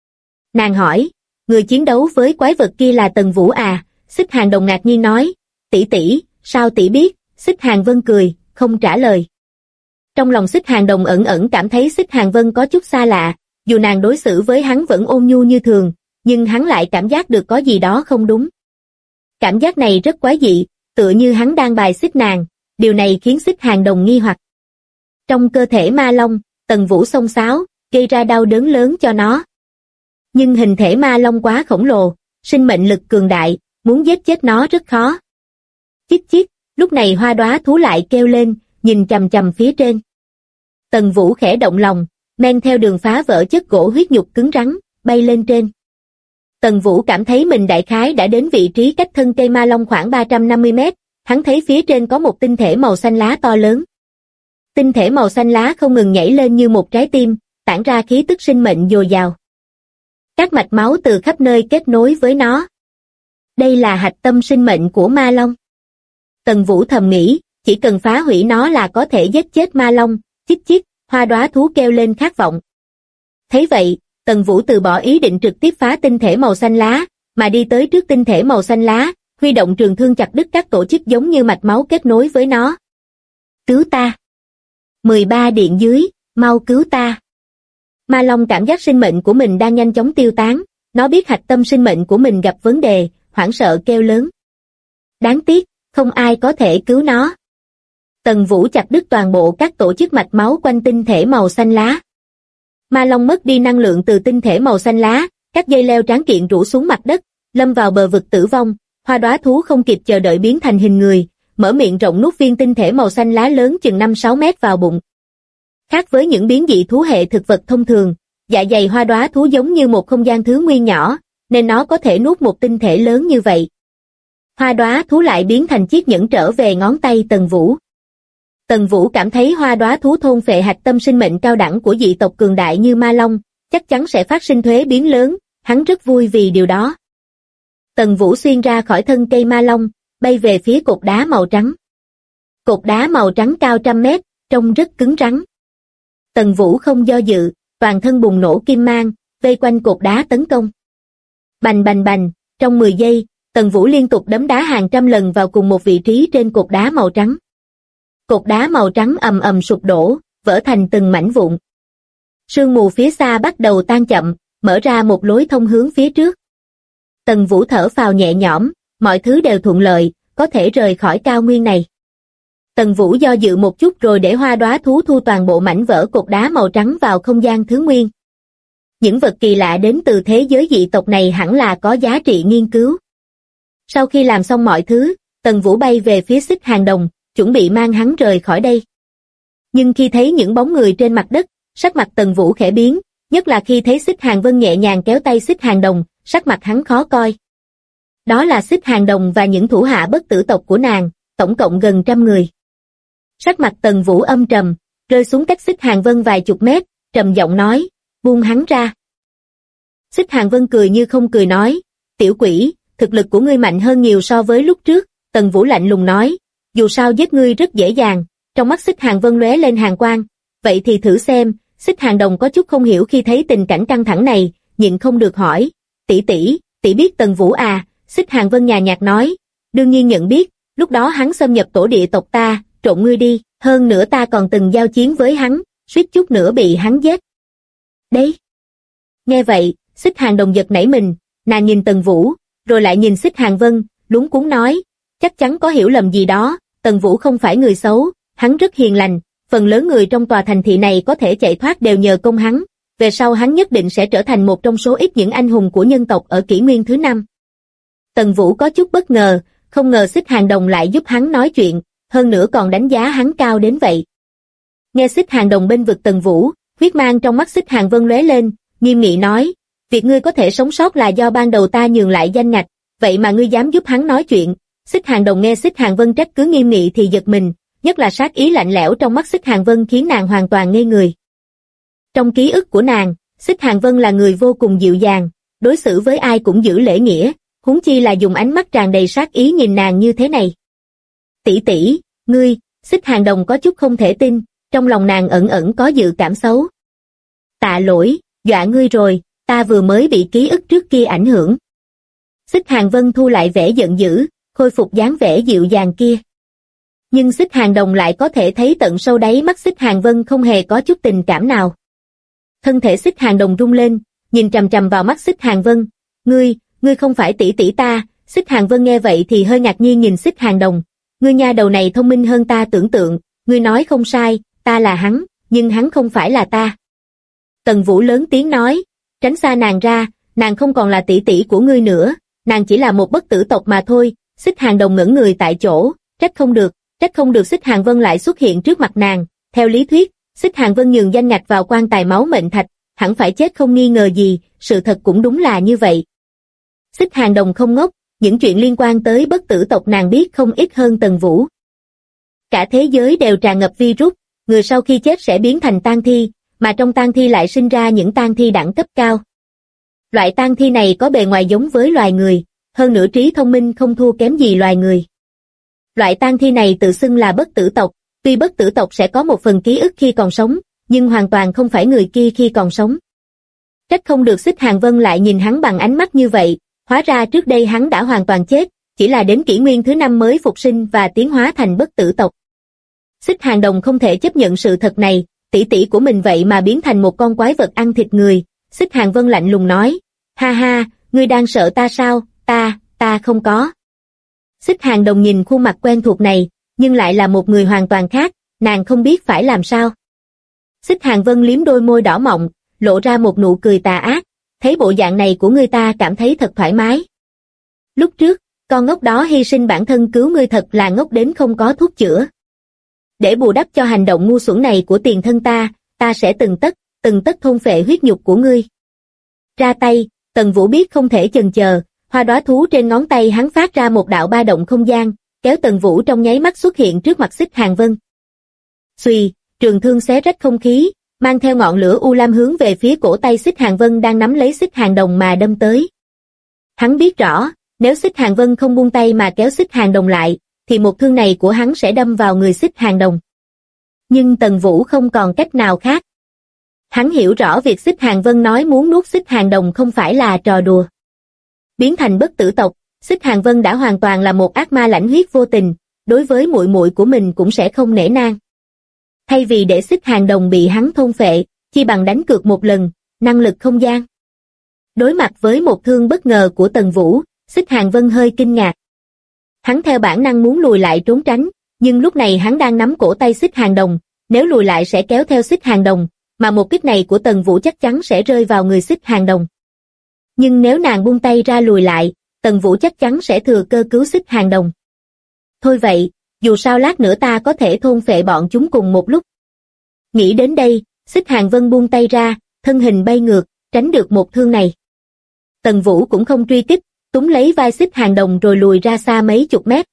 Nàng hỏi, người chiến đấu với quái vật kia là Tần Vũ à? Xích Hàng Đồng ngạc nhiên nói, tỷ, sao tỷ biết? Xích Hàng Vân cười, không trả lời. Trong lòng Xích Hàng Đồng ẩn cảm thấy Xích Hàng Vân có chút xa lạ, dù nàng đối xử với hắn vẫn ôn nhu như thường, nhưng hắn lại cảm giác được có gì đó không đúng. Cảm giác này rất quái dị, tựa như hắn đang bài xích nàng, điều này khiến Xích Hàng Đồng nghi hoặc. Trong cơ thể ma long, Tần Vũ xông xáo, gây ra đau đớn lớn cho nó. Nhưng hình thể ma long quá khổng lồ, sinh mệnh lực cường đại, muốn giết chết nó rất khó. Chít, lúc này Hoa Đóa thú lại kêu lên, nhìn chằm chằm phía trên. Tần Vũ khẽ động lòng, men theo đường phá vỡ chất gỗ huyết nhục cứng rắn, bay lên trên. Tần Vũ cảm thấy mình đại khái đã đến vị trí cách thân cây ma long khoảng 350 mét, hắn thấy phía trên có một tinh thể màu xanh lá to lớn. Tinh thể màu xanh lá không ngừng nhảy lên như một trái tim, tản ra khí tức sinh mệnh dồi dào. Các mạch máu từ khắp nơi kết nối với nó. Đây là hạch tâm sinh mệnh của ma long. Tần Vũ thầm nghĩ, chỉ cần phá hủy nó là có thể giết chết ma long. Chích chích, hoa đóa thú kêu lên khát vọng. Thấy vậy, Tần Vũ từ bỏ ý định trực tiếp phá tinh thể màu xanh lá, mà đi tới trước tinh thể màu xanh lá, huy động trường thương chặt đứt các tổ chức giống như mạch máu kết nối với nó. Cứu ta! 13 điện dưới, mau cứu ta! Ma long cảm giác sinh mệnh của mình đang nhanh chóng tiêu tán, nó biết hạch tâm sinh mệnh của mình gặp vấn đề, hoảng sợ kêu lớn. Đáng tiếc, không ai có thể cứu nó. Tần Vũ chặt đứt toàn bộ các tổ chức mạch máu quanh tinh thể màu xanh lá. Ma long mất đi năng lượng từ tinh thể màu xanh lá, các dây leo tráng kiện rũ xuống mặt đất, lâm vào bờ vực tử vong. Hoa đóa thú không kịp chờ đợi biến thành hình người, mở miệng rộng nuốt viên tinh thể màu xanh lá lớn chừng 5-6 mét vào bụng. Khác với những biến dị thú hệ thực vật thông thường, dạ dày hoa đóa thú giống như một không gian thứ nguyên nhỏ, nên nó có thể nuốt một tinh thể lớn như vậy. Hoa đóa thú lại biến thành chiếc nhẫn trở về ngón tay Tần Vũ. Tần Vũ cảm thấy hoa đóa thú thôn phệ hạch tâm sinh mệnh cao đẳng của dị tộc cường đại như ma long, chắc chắn sẽ phát sinh thuế biến lớn, hắn rất vui vì điều đó. Tần Vũ xuyên ra khỏi thân cây ma long, bay về phía cột đá màu trắng. Cột đá màu trắng cao 100 mét, trông rất cứng rắn. Tần Vũ không do dự, toàn thân bùng nổ kim mang, vây quanh cột đá tấn công. Bành bành bành, trong 10 giây, Tần Vũ liên tục đấm đá hàng trăm lần vào cùng một vị trí trên cột đá màu trắng. Cột đá màu trắng ầm ầm sụp đổ, vỡ thành từng mảnh vụn. Sương mù phía xa bắt đầu tan chậm, mở ra một lối thông hướng phía trước. Tần Vũ thở phào nhẹ nhõm, mọi thứ đều thuận lợi, có thể rời khỏi cao nguyên này. Tần Vũ do dự một chút rồi để hoa đóa thú thu toàn bộ mảnh vỡ cột đá màu trắng vào không gian thứ nguyên. Những vật kỳ lạ đến từ thế giới dị tộc này hẳn là có giá trị nghiên cứu. Sau khi làm xong mọi thứ, Tần Vũ bay về phía Xích Hàng Đồng, chuẩn bị mang hắn rời khỏi đây. Nhưng khi thấy những bóng người trên mặt đất, sắc mặt Tần Vũ khẽ biến, nhất là khi thấy Xích Hàng Vân nhẹ nhàng kéo tay Xích Hàng Đồng, sắc mặt hắn khó coi. Đó là Xích Hàng Đồng và những thủ hạ bất tử tộc của nàng, tổng cộng gần 100 người. Sắc mặt Tần Vũ âm trầm, rơi xuống cách Xích Hàng Vân vài chục mét, trầm giọng nói, buông hắn ra. Xích Hàng Vân cười như không cười nói, tiểu quỷ, thực lực của ngươi mạnh hơn nhiều so với lúc trước. Tần Vũ lạnh lùng nói, dù sao giết ngươi rất dễ dàng. Trong mắt Xích Hàng Vân lóe lên hàn quang, vậy thì thử xem. Xích Hàng Đồng có chút không hiểu khi thấy tình cảnh căng thẳng này, nhịn không được hỏi, tỷ biết Tần Vũ à? Xích Hàng Vân nhàn nhạt nói, đương nhiên nhận biết, lúc đó hắn xâm nhập tổ địa tộc ta, trộn ngươi đi, hơn nữa ta còn từng giao chiến với hắn, suýt chút nữa bị hắn giết. Đấy. Nghe vậy, Xích Hàng Đồng giật nảy mình, nàng nhìn Tần Vũ, rồi lại nhìn Xích Hàng Vân, luống cuống nói, chắc chắn có hiểu lầm gì đó, Tần Vũ không phải người xấu, hắn rất hiền lành, phần lớn người trong tòa thành thị này có thể chạy thoát đều nhờ công hắn, về sau hắn nhất định sẽ trở thành một trong số ít những anh hùng của nhân tộc ở kỷ nguyên thứ 5. Tần Vũ có chút bất ngờ, không ngờ Xích Hàng Đồng lại giúp hắn nói chuyện, hơn nữa còn đánh giá hắn cao đến vậy. Nghe Xích Hàng Đồng bênh vực Tần Vũ, huyết mang trong mắt Xích Hàng Vân lóe lên, nghiêm nghị nói, việc ngươi có thể sống sót là do ban đầu ta nhường lại danh ngạch, vậy mà ngươi dám giúp hắn nói chuyện. Xích Hàng Đồng nghe Xích Hàng Vân trách cứ nghiêm nghị thì giật mình, nhất là sát ý lạnh lẽo trong mắt Xích Hàng Vân khiến nàng hoàn toàn ngây người. Trong ký ức của nàng, Xích Hàng Vân là người vô cùng dịu dàng, đối xử với ai cũng giữ lễ nghĩa, huống chi là dùng ánh mắt tràn đầy sát ý nhìn nàng như thế này. Tỷ, ngươi, Xích Hàng Đồng có chút không thể tin, trong lòng nàng ẩn ẩn có dự cảm xấu. Tạ lỗi, dọa ngươi rồi, ta vừa mới bị ký ức trước kia ảnh hưởng. Xích Hàng Vân thu lại vẻ giận dữ, khôi phục dáng vẻ dịu dàng kia. Nhưng Xích Hàng Đồng lại có thể thấy tận sâu đáy mắt Xích Hàng Vân không hề có chút tình cảm nào. Thân thể Xích Hàng Đồng rung lên, nhìn trầm trầm vào mắt Xích Hàng Vân, ngươi không phải tỷ ta. Xích Hàng Vân nghe vậy thì hơi ngạc nhiên nhìn Xích Hàng Đồng, ngươi nha đầu này thông minh hơn ta tưởng tượng, ngươi nói không sai, ta là hắn, nhưng hắn không phải là ta. Tần Vũ lớn tiếng nói, tránh xa nàng ra, nàng không còn là tỷ của ngươi nữa, nàng chỉ là một bất tử tộc mà thôi. Xích Hàng Đồng ngẩn người tại chỗ, trách không được Xích Hàng Vân lại xuất hiện trước mặt nàng, theo lý thuyết, Xích Hàng Vân nhường danh ngạch vào quan tài máu mệnh thạch, hẳn phải chết không nghi ngờ gì, sự thật cũng đúng là như vậy. Xích Hàng Đồng không ngốc, những chuyện liên quan tới bất tử tộc nàng biết không ít hơn Tần Vũ. Cả thế giới đều tràn ngập virus, người sau khi chết sẽ biến thành tang thi, mà trong tang thi lại sinh ra những tang thi đẳng cấp cao. Loại tang thi này có bề ngoài giống với loài người, hơn nữa trí thông minh không thua kém gì loài người. Loại tang thi này tự xưng là bất tử tộc, tuy bất tử tộc sẽ có một phần ký ức khi còn sống, nhưng hoàn toàn không phải người kia khi còn sống. Trách không được Xích Hàng Vân lại nhìn hắn bằng ánh mắt như vậy, hóa ra trước đây hắn đã hoàn toàn chết, chỉ là đến kỷ nguyên thứ 5 mới phục sinh và tiến hóa thành bất tử tộc. Xích Hàng Đồng không thể chấp nhận sự thật này, tỷ tỷ của mình vậy mà biến thành một con quái vật ăn thịt người. Xích Hàng Vân lạnh lùng nói, ha ha, ngươi đang sợ ta sao, ta không có. Xích Hàng Đồng nhìn khuôn mặt quen thuộc này, nhưng lại là một người hoàn toàn khác, nàng không biết phải làm sao. Xích Hàng Vân liếm đôi môi đỏ mọng, lộ ra một nụ cười tà ác, thấy bộ dạng này của ngươi ta cảm thấy thật thoải mái. Lúc trước, con ngốc đó hy sinh bản thân cứu ngươi thật là ngốc đến không có thuốc chữa. Để bù đắp cho hành động ngu xuẩn này của tiền thân ta sẽ từng tấc thôn phệ huyết nhục của ngươi. Ra tay, Tần Vũ biết không thể chần chờ, hoa đóa thú trên ngón tay hắn phát ra một đạo ba động không gian, kéo Tần Vũ trong nháy mắt xuất hiện trước mặt Xích Hàng Vân. Xuy, trường thương xé rách không khí, mang theo ngọn lửa u lam hướng về phía cổ tay Xích Hàng Vân đang nắm lấy Xích Hàng Đồng mà đâm tới. Hắn biết rõ, nếu Xích Hàng Vân không buông tay mà kéo Xích Hàng Đồng lại, thì một thương này của hắn sẽ đâm vào người Xích Hàng Đồng. Nhưng Tần Vũ không còn cách nào khác. Hắn hiểu rõ việc Xích Hàng Vân nói muốn nuốt Xích Hàng Đồng không phải là trò đùa. Biến thành bất tử tộc, Xích Hàng Vân đã hoàn toàn là một ác ma lãnh huyết vô tình, đối với muội muội của mình cũng sẽ không nể nang. Thay vì để Xích Hàng Đồng bị hắn thôn phệ, chi bằng đánh cược một lần, năng lực không gian. Đối mặt với một thương bất ngờ của Tần Vũ, Xích Hàng Vân hơi kinh ngạc. Hắn theo bản năng muốn lùi lại trốn tránh, nhưng lúc này hắn đang nắm cổ tay Xích Hàng Đồng, nếu lùi lại sẽ kéo theo Xích Hàng Đồng, mà một kích này của Tần Vũ chắc chắn sẽ rơi vào người Xích Hàng Đồng. Nhưng nếu nàng buông tay ra lùi lại, Tần Vũ chắc chắn sẽ thừa cơ cứu Xích Hàng Đồng. Thôi vậy, dù sao lát nữa ta có thể thôn phệ bọn chúng cùng một lúc. Nghĩ đến đây, Xích Hàng Vân buông tay ra, thân hình bay ngược, tránh được một thương này. Tần Vũ cũng không truy kích, túm lấy vai Xích Hàng Đồng rồi lùi ra xa mấy chục mét.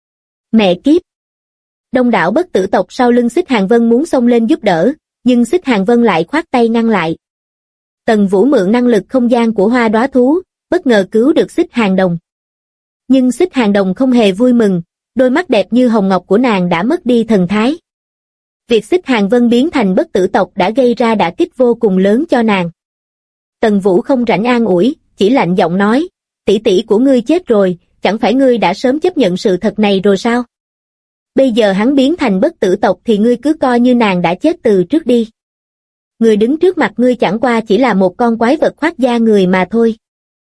Mẹ kiếp! Đông đảo bất tử tộc sau lưng Xích Hàng Vân muốn xông lên giúp đỡ, nhưng Xích Hàng Vân lại khoát tay ngăn lại. Tần Vũ mượn năng lực không gian của hoa đóa thú, bất ngờ cứu được Xích Hàng Đồng. Nhưng Xích Hàng Đồng không hề vui mừng, đôi mắt đẹp như hồng ngọc của nàng đã mất đi thần thái. Việc Xích Hàng Vân biến thành bất tử tộc đã gây ra đả kích vô cùng lớn cho nàng. Tần Vũ không rảnh an ủi, chỉ lạnh giọng nói, tỷ tỷ của ngươi chết rồi, chẳng phải ngươi đã sớm chấp nhận sự thật này rồi sao? Bây giờ hắn biến thành bất tử tộc thì ngươi cứ coi như nàng đã chết từ trước đi. Người đứng trước mặt ngươi chẳng qua chỉ là một con quái vật khoác da người mà thôi.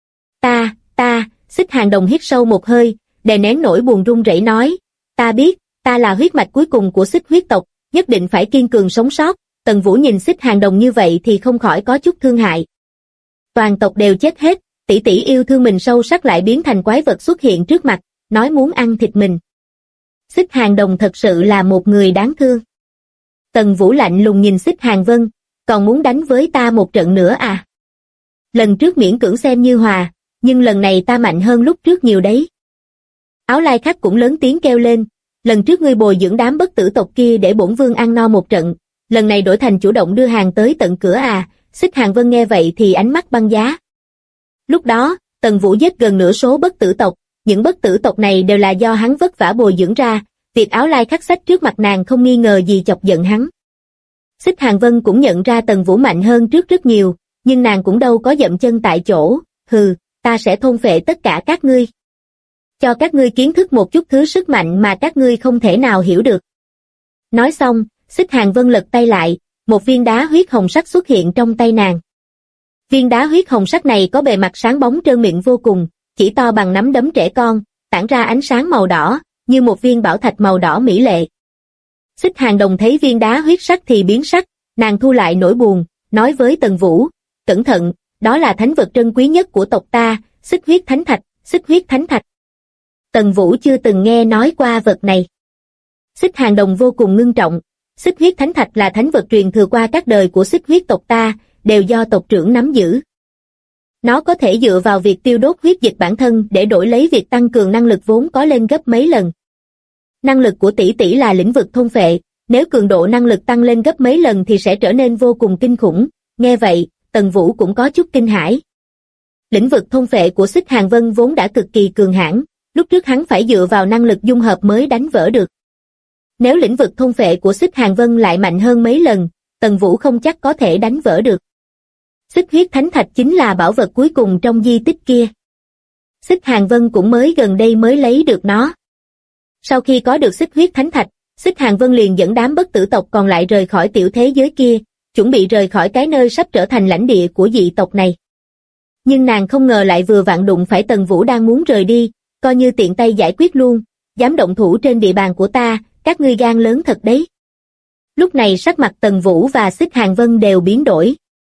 Xích Hàng Đồng hít sâu một hơi, đè nén nỗi buồn run rẩy nói, ta biết, ta là huyết mạch cuối cùng của Xích huyết tộc, nhất định phải kiên cường sống sót. Tần Vũ nhìn Xích Hàng Đồng như vậy thì không khỏi có chút thương hại. Toàn tộc đều chết hết, tỷ tỷ yêu thương mình sâu sắc lại biến thành quái vật xuất hiện trước mặt, nói muốn ăn thịt mình. Xích Hàng Đồng thật sự là một người đáng thương. Tần Vũ lạnh lùng nhìn Xích Hàng Vân, còn muốn đánh với ta một trận nữa à? Lần trước miễn cưỡng xem như hòa, nhưng lần này ta mạnh hơn lúc trước nhiều đấy. Áo Lai Khắc cũng lớn tiếng kêu lên, lần trước ngươi bồi dưỡng đám bất tử tộc kia để bổn vương ăn no một trận, lần này đổi thành chủ động đưa hàng tới tận cửa à? Xích Hàng Vân nghe vậy thì ánh mắt băng giá. Lúc đó, Tần Vũ giết gần nửa số bất tử tộc, những bất tử tộc này đều là do hắn vất vả bồi dưỡng ra, việc Áo Lai Khắc sách trước mặt nàng không nghi ngờ gì chọc giận hắn. Xích Hàng Vân cũng nhận ra Tần Vũ mạnh hơn trước rất nhiều, nhưng nàng cũng đâu có dậm chân tại chỗ, hừ, ta sẽ thôn phệ tất cả các ngươi. Cho các ngươi kiến thức một chút thứ sức mạnh mà các ngươi không thể nào hiểu được. Nói xong, Xích Hàng Vân lật tay lại, một viên đá huyết hồng sắc xuất hiện trong tay nàng. Viên đá huyết hồng sắc này có bề mặt sáng bóng trơn mịn vô cùng, chỉ to bằng nắm đấm trẻ con, tản ra ánh sáng màu đỏ, như một viên bảo thạch màu đỏ mỹ lệ. Xích Hàng Đồng thấy viên đá huyết sắc thì biến sắc, nàng thu lại nỗi buồn, nói với Tần Vũ, cẩn thận, đó là thánh vật trân quý nhất của tộc ta, Xích huyết thánh thạch, Xích huyết thánh thạch. Tần Vũ chưa từng nghe nói qua vật này. Xích Hàng Đồng vô cùng ngưng trọng, Xích huyết thánh thạch là thánh vật truyền thừa qua các đời của Xích huyết tộc ta, đều do tộc trưởng nắm giữ. Nó có thể dựa vào việc tiêu đốt huyết dịch bản thân để đổi lấy việc tăng cường năng lực vốn có lên gấp mấy lần. Năng lực của tỷ tỷ là lĩnh vực thôn phệ, nếu cường độ năng lực tăng lên gấp mấy lần thì sẽ trở nên vô cùng kinh khủng. Nghe vậy, Tần Vũ cũng có chút kinh hãi. Lĩnh vực thôn phệ của Xích Hàng Vân vốn đã cực kỳ cường hãn, lúc trước hắn phải dựa vào năng lực dung hợp mới đánh vỡ được. Nếu lĩnh vực thôn phệ của Xích Hàng Vân lại mạnh hơn mấy lần, Tần Vũ không chắc có thể đánh vỡ được. Xích huyết thánh thạch chính là bảo vật cuối cùng trong di tích kia. Xích Hàng Vân cũng mới gần đây mới lấy được nó. Sau khi có được xích huyết thánh thạch, Xích Hàng Vân liền dẫn đám bất tử tộc còn lại rời khỏi tiểu thế giới kia, chuẩn bị rời khỏi cái nơi sắp trở thành lãnh địa của dị tộc này. Nhưng nàng không ngờ lại vừa vặn đụng phải Tần Vũ đang muốn rời đi, coi như tiện tay giải quyết luôn, dám động thủ trên địa bàn của ta, các ngươi gan lớn thật đấy. Lúc này sắc mặt Tần Vũ và Xích Hàng Vân đều biến đổi.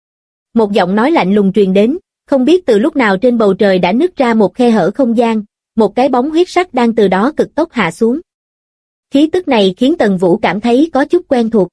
Một giọng nói lạnh lùng truyền đến, không biết từ lúc nào trên bầu trời đã nứt ra một khe hở không gian, một cái bóng huyết sắc đang từ đó cực tốc hạ xuống. Khí tức này khiến Tần Vũ cảm thấy có chút quen thuộc.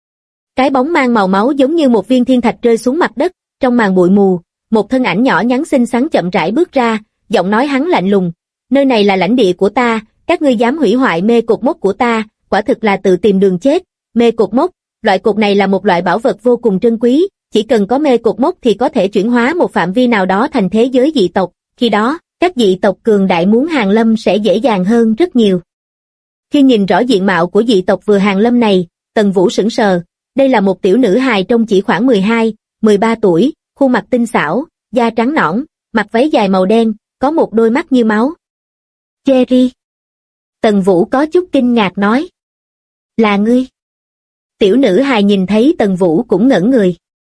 Cái bóng mang màu máu giống như một viên thiên thạch rơi xuống mặt đất, trong màn bụi mù, một thân ảnh nhỏ nhắn xinh xắn chậm rãi bước ra, giọng nói hắn lạnh lùng, nơi này là lãnh địa của ta, các ngươi dám hủy hoại mê cột mốc của ta, quả thực là tự tìm đường chết. Mê cột mốc, loại cột này là một loại bảo vật vô cùng trân quý, chỉ cần có mê cột mốc thì có thể chuyển hóa một phạm vi nào đó thành thế giới dị tộc, khi đó, các dị tộc cường đại muốn hàng lâm sẽ dễ dàng hơn rất nhiều. Khi nhìn rõ diện mạo của dị tộc vừa hàng lâm này, Tần Vũ sững sờ, đây là một tiểu nữ hài trông chỉ khoảng 12, 13 tuổi, khuôn mặt tinh xảo, da trắng nõn, mặc váy dài màu đen, có một đôi mắt như máu. Cherry. Tần Vũ có chút kinh ngạc nói. Là ngươi. Tiểu nữ hài nhìn thấy Tần Vũ cũng ngẩn người.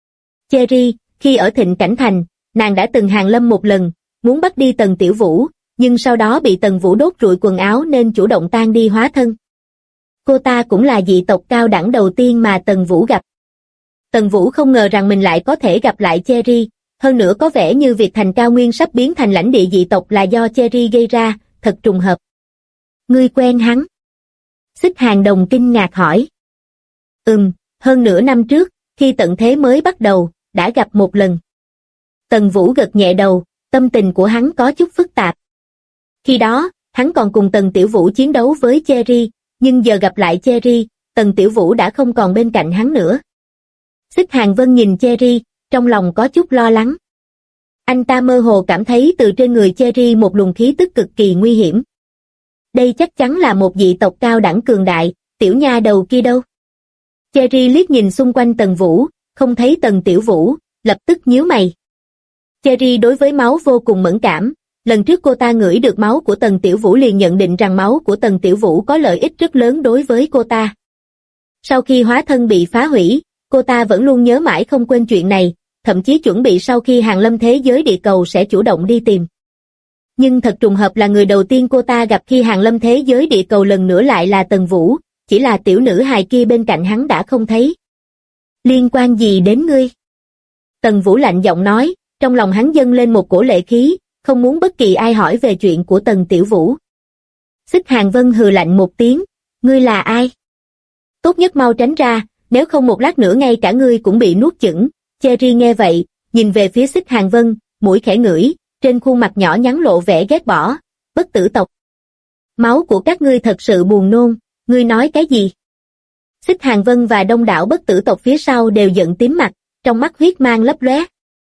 Cherry, khi ở Thịnh Cảnh Thành, nàng đã từng hàng lâm một lần, muốn bắt đi Tần Tiểu Vũ, nhưng sau đó bị Tần Vũ đốt rụi quần áo nên chủ động tan đi hóa thân. Cô ta cũng là dị tộc cao đẳng đầu tiên mà Tần Vũ gặp. Tần Vũ không ngờ rằng mình lại có thể gặp lại Cherry, hơn nữa có vẻ như việc thành cao nguyên sắp biến thành lãnh địa dị tộc là do Cherry gây ra, thật trùng hợp. Ngươi quen hắn? Xích Hàng Đồng kinh ngạc hỏi. Hơn nửa năm trước, khi tận thế mới bắt đầu, đã gặp một lần. Tần Vũ gật nhẹ đầu, tâm tình của hắn có chút phức tạp. Khi đó, hắn còn cùng Tần Tiểu Vũ chiến đấu với Cherry, nhưng giờ gặp lại Cherry, Tần Tiểu Vũ đã không còn bên cạnh hắn nữa. Xích Hàng Vân nhìn Cherry, trong lòng có chút lo lắng. Anh ta mơ hồ cảm thấy từ trên người Cherry một luồng khí tức cực kỳ nguy hiểm. Đây chắc chắn là một dị tộc cao đẳng cường đại, tiểu nha đầu kia đâu? Cherry liếc nhìn xung quanh Tần Vũ, không thấy Tần Tiểu Vũ, lập tức nhíu mày. Cherry đối với máu vô cùng mẫn cảm, lần trước cô ta ngửi được máu của Tần Tiểu Vũ liền nhận định rằng máu của Tần Tiểu Vũ có lợi ích rất lớn đối với cô ta. Sau khi hóa thân bị phá hủy, cô ta vẫn luôn nhớ mãi không quên chuyện này, thậm chí chuẩn bị sau khi hàng lâm thế giới địa cầu sẽ chủ động đi tìm. Nhưng thật trùng hợp là người đầu tiên cô ta gặp khi hàng lâm thế giới địa cầu lần nữa lại là Tần Vũ, chỉ là tiểu nữ hài kia bên cạnh hắn đã không thấy. Liên quan gì đến ngươi? Tần Vũ lạnh giọng nói, trong lòng hắn dâng lên một cổ lệ khí, không muốn bất kỳ ai hỏi về chuyện của Tần Tiểu Vũ. Xích Hàng Vân hừ lạnh một tiếng, ngươi là ai? Tốt nhất mau tránh ra, nếu không một lát nữa ngay cả ngươi cũng bị nuốt chửng. Cherry nghe vậy, nhìn về phía Xích Hàng Vân, mũi khẽ ngửi, trên khuôn mặt nhỏ nhắn lộ vẻ ghét bỏ, bất tử tộc. Máu của các ngươi thật sự buồn nôn, ngươi nói cái gì? Xích Hàng Vân và đông đảo bất tử tộc phía sau đều giận tím mặt, trong mắt huyết mang lấp lóe.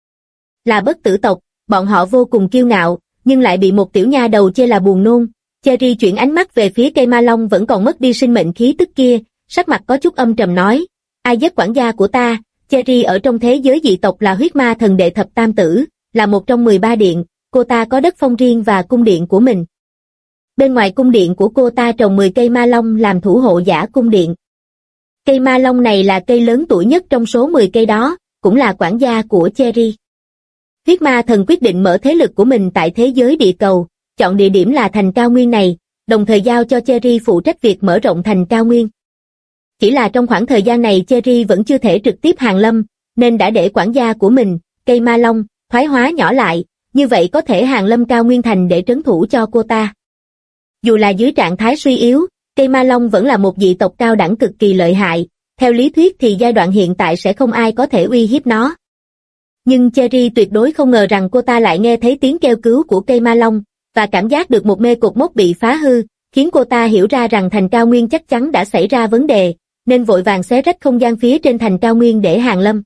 Là bất tử tộc, bọn họ vô cùng kiêu ngạo, nhưng lại bị một tiểu nha đầu chê là buồn nôn. Cherry chuyển ánh mắt về phía cây ma long vẫn còn mất đi sinh mệnh khí tức kia, sắc mặt có chút âm trầm nói, ai giết quản gia của ta? Cherry ở trong thế giới dị tộc là huyết ma thần đệ thập tam tử, là một trong 13 điện, cô ta có đất phong riêng và cung điện của mình. Bên ngoài cung điện của cô ta trồng 10 cây ma long làm thủ hộ giả cung điện. Cây ma long này là cây lớn tuổi nhất trong số 10 cây đó, cũng là quản gia của Cherry. Huyết ma thần quyết định mở thế lực của mình tại thế giới địa cầu, chọn địa điểm là thành cao nguyên này, đồng thời giao cho Cherry phụ trách việc mở rộng thành cao nguyên. Chỉ là trong khoảng thời gian này Cherry vẫn chưa thể trực tiếp hàng lâm, nên đã để quản gia của mình, cây ma long, thoái hóa nhỏ lại, như vậy có thể hàng lâm cao nguyên thành để trấn thủ cho cô ta. Dù là dưới trạng thái suy yếu, cây ma long vẫn là một dị tộc cao đẳng cực kỳ lợi hại, theo lý thuyết thì giai đoạn hiện tại sẽ không ai có thể uy hiếp nó. Nhưng Cherry tuyệt đối không ngờ rằng cô ta lại nghe thấy tiếng kêu cứu của cây ma long, và cảm giác được một mê cột mốc bị phá hư, khiến cô ta hiểu ra rằng thành cao nguyên chắc chắn đã xảy ra vấn đề, nên vội vàng xé rách không gian phía trên thành cao nguyên để hàng lâm.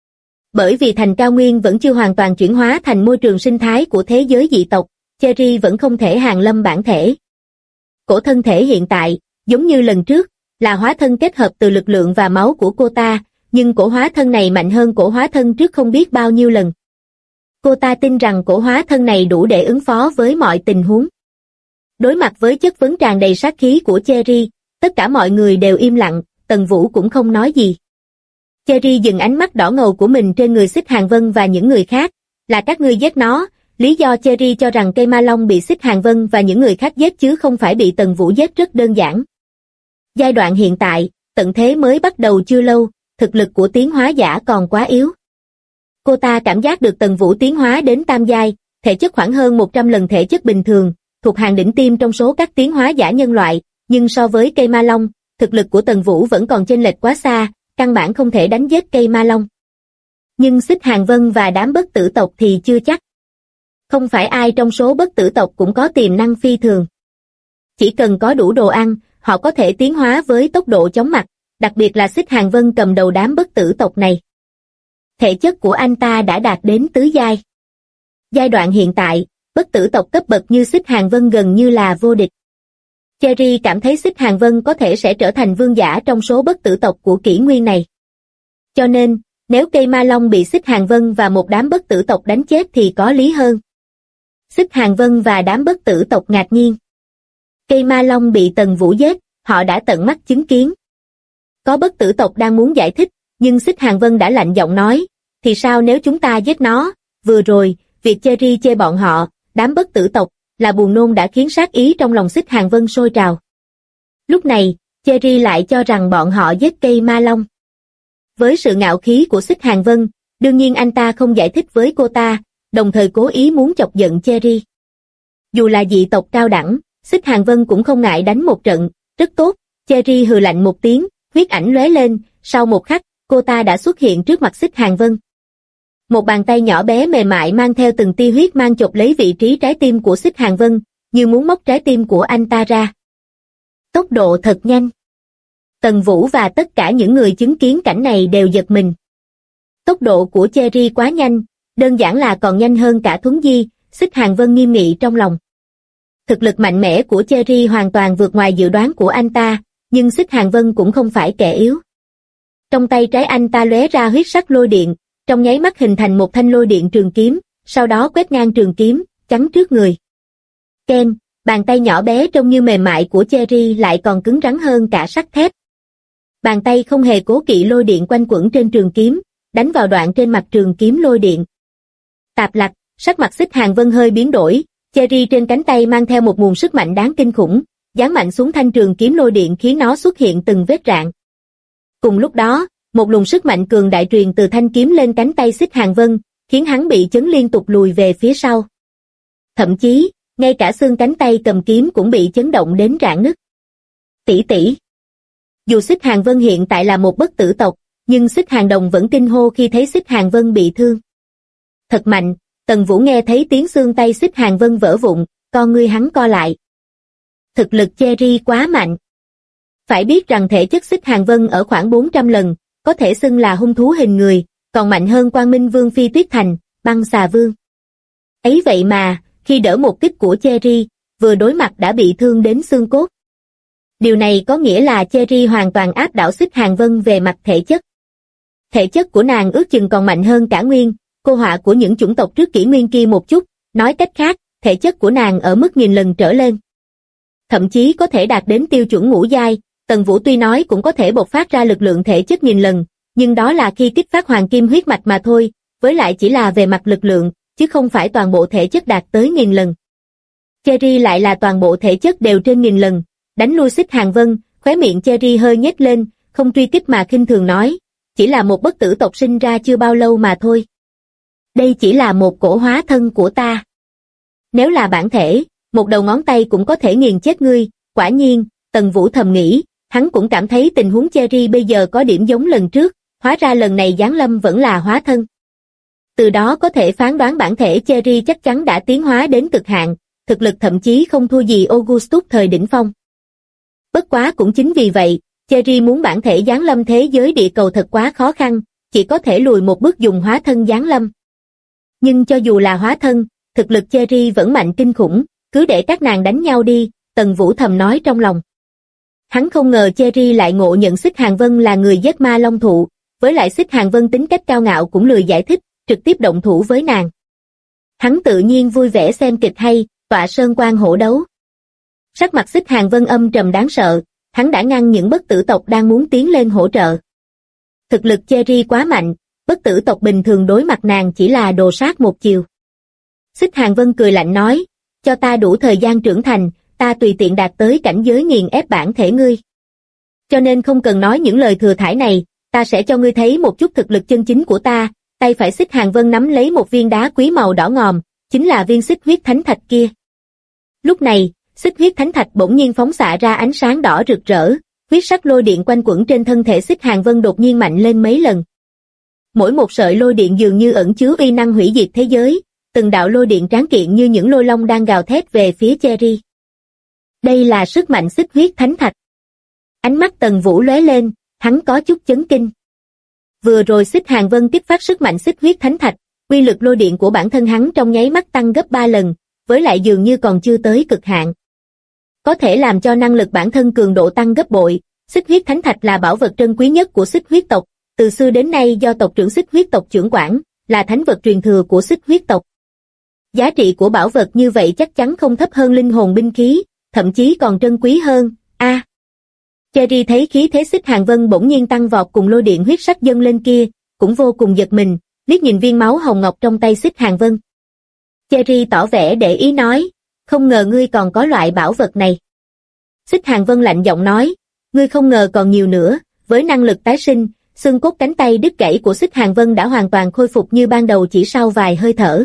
Bởi vì thành cao nguyên vẫn chưa hoàn toàn chuyển hóa thành môi trường sinh thái của thế giới dị tộc, Cherry vẫn không thể hàng lâm bản thể. Cổ thân thể hiện tại, giống như lần trước, là hóa thân kết hợp từ lực lượng và máu của cô ta, nhưng cổ hóa thân này mạnh hơn cổ hóa thân trước không biết bao nhiêu lần. Cô ta tin rằng cổ hóa thân này đủ để ứng phó với mọi tình huống. Đối mặt với chất vấn tràn đầy sát khí của Cherry, tất cả mọi người đều im lặng, Tần Vũ cũng không nói gì. Cherry dừng ánh mắt đỏ ngầu của mình trên người Xích Hàng Vân và những người khác, là các ngươi giết nó. Lý do Cherry cho rằng cây ma long bị Xích Hàng Vân và những người khác giết chứ không phải bị Tần Vũ giết rất đơn giản. Giai đoạn hiện tại, tận thế mới bắt đầu chưa lâu, thực lực của tiến hóa giả còn quá yếu. Cô ta cảm giác được Tần Vũ tiến hóa đến tam giai, thể chất khoảng hơn 100 lần thể chất bình thường, thuộc hàng đỉnh tiêm trong số các tiến hóa giả nhân loại, nhưng so với cây ma long, thực lực của Tần Vũ vẫn còn chênh lệch quá xa, căn bản không thể đánh giết cây ma long. Nhưng Xích Hàng Vân và đám bất tử tộc thì chưa chắc. Không phải ai trong số bất tử tộc cũng có tiềm năng phi thường. Chỉ cần có đủ đồ ăn, họ có thể tiến hóa với tốc độ chóng mặt, đặc biệt là Xích Hàng Vân cầm đầu đám bất tử tộc này. Thể chất của anh ta đã đạt đến tứ giai. Giai đoạn hiện tại, bất tử tộc cấp bậc như Xích Hàng Vân gần như là vô địch. Cherry cảm thấy Xích Hàng Vân có thể sẽ trở thành vương giả trong số bất tử tộc của kỷ nguyên này. Cho nên, nếu cây ma long bị Xích Hàng Vân và một đám bất tử tộc đánh chết thì có lý hơn. Xích Hàng Vân và đám bất tử tộc ngạc nhiên. Cây ma long bị Tần Vũ giết, họ đã tận mắt chứng kiến. Có bất tử tộc đang muốn giải thích, nhưng Xích Hàng Vân đã lạnh giọng nói, thì sao nếu chúng ta giết nó? Vừa rồi, việc Cherry chê bọn họ, đám bất tử tộc, là buồn nôn đã khiến sát ý trong lòng Xích Hàng Vân sôi trào. Lúc này, Cherry lại cho rằng bọn họ giết cây ma long. Với sự ngạo khí của Xích Hàng Vân, đương nhiên anh ta không giải thích với cô ta, đồng thời cố ý muốn chọc giận Cherry. Dù là dị tộc cao đẳng, Xích Hàng Vân cũng không ngại đánh một trận, rất tốt. Cherry hừ lạnh một tiếng, huyết ảnh lóe lên, sau một khắc, cô ta đã xuất hiện trước mặt Xích Hàng Vân. Một bàn tay nhỏ bé mềm mại mang theo từng tia huyết mang chộp lấy vị trí trái tim của Xích Hàng Vân, như muốn móc trái tim của anh ta ra. Tốc độ thật nhanh. Tần Vũ và tất cả những người chứng kiến cảnh này đều giật mình. Tốc độ của Cherry quá nhanh, đơn giản là còn nhanh hơn cả Thuấn Di. Xích Hàng Vân nghiêm nghị trong lòng. Thực lực mạnh mẽ của Cherry hoàn toàn vượt ngoài dự đoán của anh ta, nhưng Xích Hàng Vân cũng không phải kẻ yếu. Trong tay trái anh ta lóe ra huyết sắc lôi điện, trong nháy mắt hình thành một thanh lôi điện trường kiếm, sau đó quét ngang trường kiếm, chắn trước người. Ken, bàn tay nhỏ bé trông như mềm mại của Cherry lại còn cứng rắn hơn cả sắt thép. Bàn tay không hề cố kỵ lôi điện quanh quẩn trên trường kiếm, đánh vào đoạn trên mặt trường kiếm lôi điện. Tạp lặc, sắc mặt Xích Hàng Vân hơi biến đổi, Cherry trên cánh tay mang theo một nguồn sức mạnh đáng kinh khủng, giáng mạnh xuống thanh trường kiếm lôi điện khiến nó xuất hiện từng vết rạn. Cùng lúc đó, một luồng sức mạnh cường đại truyền từ thanh kiếm lên cánh tay Xích Hàng Vân, khiến hắn bị chấn liên tục lùi về phía sau. Thậm chí, ngay cả xương cánh tay cầm kiếm cũng bị chấn động đến rạn nứt. Tỷ tỷ. Dù Xích Hàng Vân hiện tại là một bất tử tộc, nhưng Xích Hàng Đồng vẫn kinh hô khi thấy Xích Hàng Vân bị thương. Thật mạnh, Tần Vũ nghe thấy tiếng xương tay Xích Hàng Vân vỡ vụn, con ngươi hắn co lại. Thực lực Cherry quá mạnh. Phải biết rằng thể chất Xích Hàng Vân ở khoảng 400 lần, có thể xưng là hung thú hình người, còn mạnh hơn Quang Minh Vương Phi Tuyết Thành, Băng Xà Vương. Ấy vậy mà, khi đỡ một kích của Cherry, vừa đối mặt đã bị thương đến xương cốt. Điều này có nghĩa là Cherry hoàn toàn áp đảo Xích Hàng Vân về mặt thể chất. Thể chất của nàng ước chừng còn mạnh hơn cả Nguyên, cô họa của những chủng tộc trước kỷ nguyên kia một chút, nói cách khác, thể chất của nàng ở mức 1000 lần trở lên. Thậm chí có thể đạt đến tiêu chuẩn ngũ giai. Tần Vũ tuy nói cũng có thể bộc phát ra lực lượng thể chất 1000 lần, nhưng đó là khi kích phát hoàng kim huyết mạch mà thôi, với lại chỉ là về mặt lực lượng, chứ không phải toàn bộ thể chất đạt tới 1000 lần. Cherry lại là toàn bộ thể chất đều trên 1000 lần, đánh lui Xích Hàng Vân, khóe miệng Cherry hơi nhếch lên, không truy kích mà khinh thường nói, chỉ là một bất tử tộc sinh ra chưa bao lâu mà thôi. Đây chỉ là một cổ hóa thân của ta. Nếu là bản thể, một đầu ngón tay cũng có thể nghiền chết ngươi. Quả nhiên, Tần Vũ thầm nghĩ, hắn cũng cảm thấy tình huống Cherry bây giờ có điểm giống lần trước, hóa ra lần này giáng lâm vẫn là hóa thân. Từ đó có thể phán đoán bản thể Cherry chắc chắn đã tiến hóa đến cực hạn, thực lực thậm chí không thua gì Augustus thời đỉnh phong. Bất quá cũng chính vì vậy, Cherry muốn bản thể giáng lâm thế giới địa cầu thật quá khó khăn, chỉ có thể lùi một bước dùng hóa thân giáng lâm. Nhưng cho dù là hóa thân, thực lực Cherry vẫn mạnh kinh khủng, cứ để các nàng đánh nhau đi, Tần Vũ thầm nói trong lòng. Hắn không ngờ Cherry lại ngộ nhận Xích Hàng Vân là người giết ma long thụ, với lại Xích Hàng Vân tính cách cao ngạo cũng lười giải thích, trực tiếp động thủ với nàng. Hắn tự nhiên vui vẻ xem kịch hay, tọa sơn quan hổ đấu. Sắc mặt Xích Hàng Vân âm trầm đáng sợ, hắn đã ngăn những bất tử tộc đang muốn tiến lên hỗ trợ. Thực lực Cherry quá mạnh, bất tử tộc bình thường đối mặt nàng chỉ là đồ sát một chiều. Xích Hàng Vân cười lạnh nói, cho ta đủ thời gian trưởng thành, ta tùy tiện đạt tới cảnh giới nghiền ép bản thể ngươi. Cho nên không cần nói những lời thừa thãi này, ta sẽ cho ngươi thấy một chút thực lực chân chính của ta. Tay phải Xích Hàng Vân nắm lấy một viên đá quý màu đỏ ngòm, chính là viên xích huyết thánh thạch kia. Lúc này, xích huyết thánh thạch bỗng nhiên phóng xạ ra ánh sáng đỏ rực rỡ, huyết sắc lôi điện quanh quẩn trên thân thể Xích Hàng Vân đột nhiên mạnh lên mấy lần. Mỗi một sợi lôi điện dường như ẩn chứa uy năng hủy diệt thế giới, từng đạo lôi điện tráng kiện như những lôi long đang gào thét về phía Cherry. Đây là sức mạnh xích huyết thánh thạch. Ánh mắt Tần Vũ lóe lên, hắn có chút chấn kinh. Vừa rồi Xích Hàng Vân kích phát sức mạnh xích huyết thánh thạch, uy lực lôi điện của bản thân hắn trong nháy mắt tăng gấp 3 lần, với lại dường như còn chưa tới cực hạn. Có thể làm cho năng lực bản thân cường độ tăng gấp bội. Xích huyết thánh thạch là bảo vật trân quý nhất của xích huyết tộc, từ xưa đến nay do tộc trưởng xích huyết tộc trưởng quản, là thánh vật truyền thừa của xích huyết tộc. Giá trị của bảo vật như vậy chắc chắn không thấp hơn linh hồn binh khí, thậm chí còn trân quý hơn. Cherry thấy khí thế Xích Hàng Vân bỗng nhiên tăng vọt cùng lôi điện huyết sắc dâng lên kia, cũng vô cùng giật mình, liếc nhìn viên máu hồng ngọc trong tay Xích Hàng Vân. Cherry tỏ vẻ để ý nói, không ngờ ngươi còn có loại bảo vật này. Xích Hàng Vân lạnh giọng nói, ngươi không ngờ còn nhiều nữa, với năng lực tái sinh, xương cốt cánh tay đứt gãy của Xích Hàng Vân đã hoàn toàn khôi phục như ban đầu chỉ sau vài hơi thở.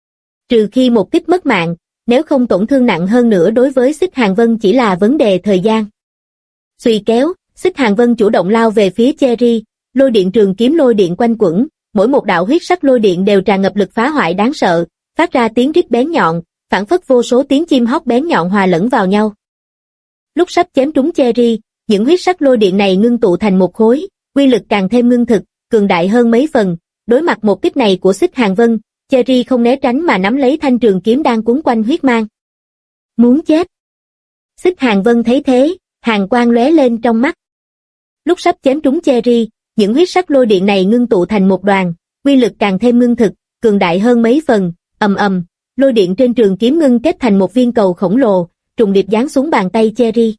Trừ khi một kích mất mạng, nếu không tổn thương nặng hơn nữa đối với Xích Hàng Vân chỉ là vấn đề thời gian. Xuy kéo, Xích Hàng Vân chủ động lao về phía Cherry, lôi điện trường kiếm lôi điện quanh quẩn, mỗi một đạo huyết sắc lôi điện đều tràn ngập lực phá hoại đáng sợ, phát ra tiếng rít bén nhọn, phảng phất vô số tiếng chim hót bén nhọn hòa lẫn vào nhau. Lúc sắp chém trúng Cherry, những huyết sắc lôi điện này ngưng tụ thành một khối, uy lực càng thêm ngưng thực, cường đại hơn mấy phần. Đối mặt một kích này của Xích Hàng Vân, Cherry không né tránh mà nắm lấy thanh trường kiếm đang cuốn quanh huyết mang. Muốn chết. Xích Hàng Vân thấy thế, hàn quang lóe lên trong mắt. Lúc sắp chém trúng Cherry, những huyết sắc lôi điện này ngưng tụ thành một đoàn, uy lực càng thêm ngưng thực, cường đại hơn mấy phần. Ầm ầm, lôi điện trên trường kiếm ngưng kết thành một viên cầu khổng lồ, trùng điệp giáng xuống bàn tay Cherry.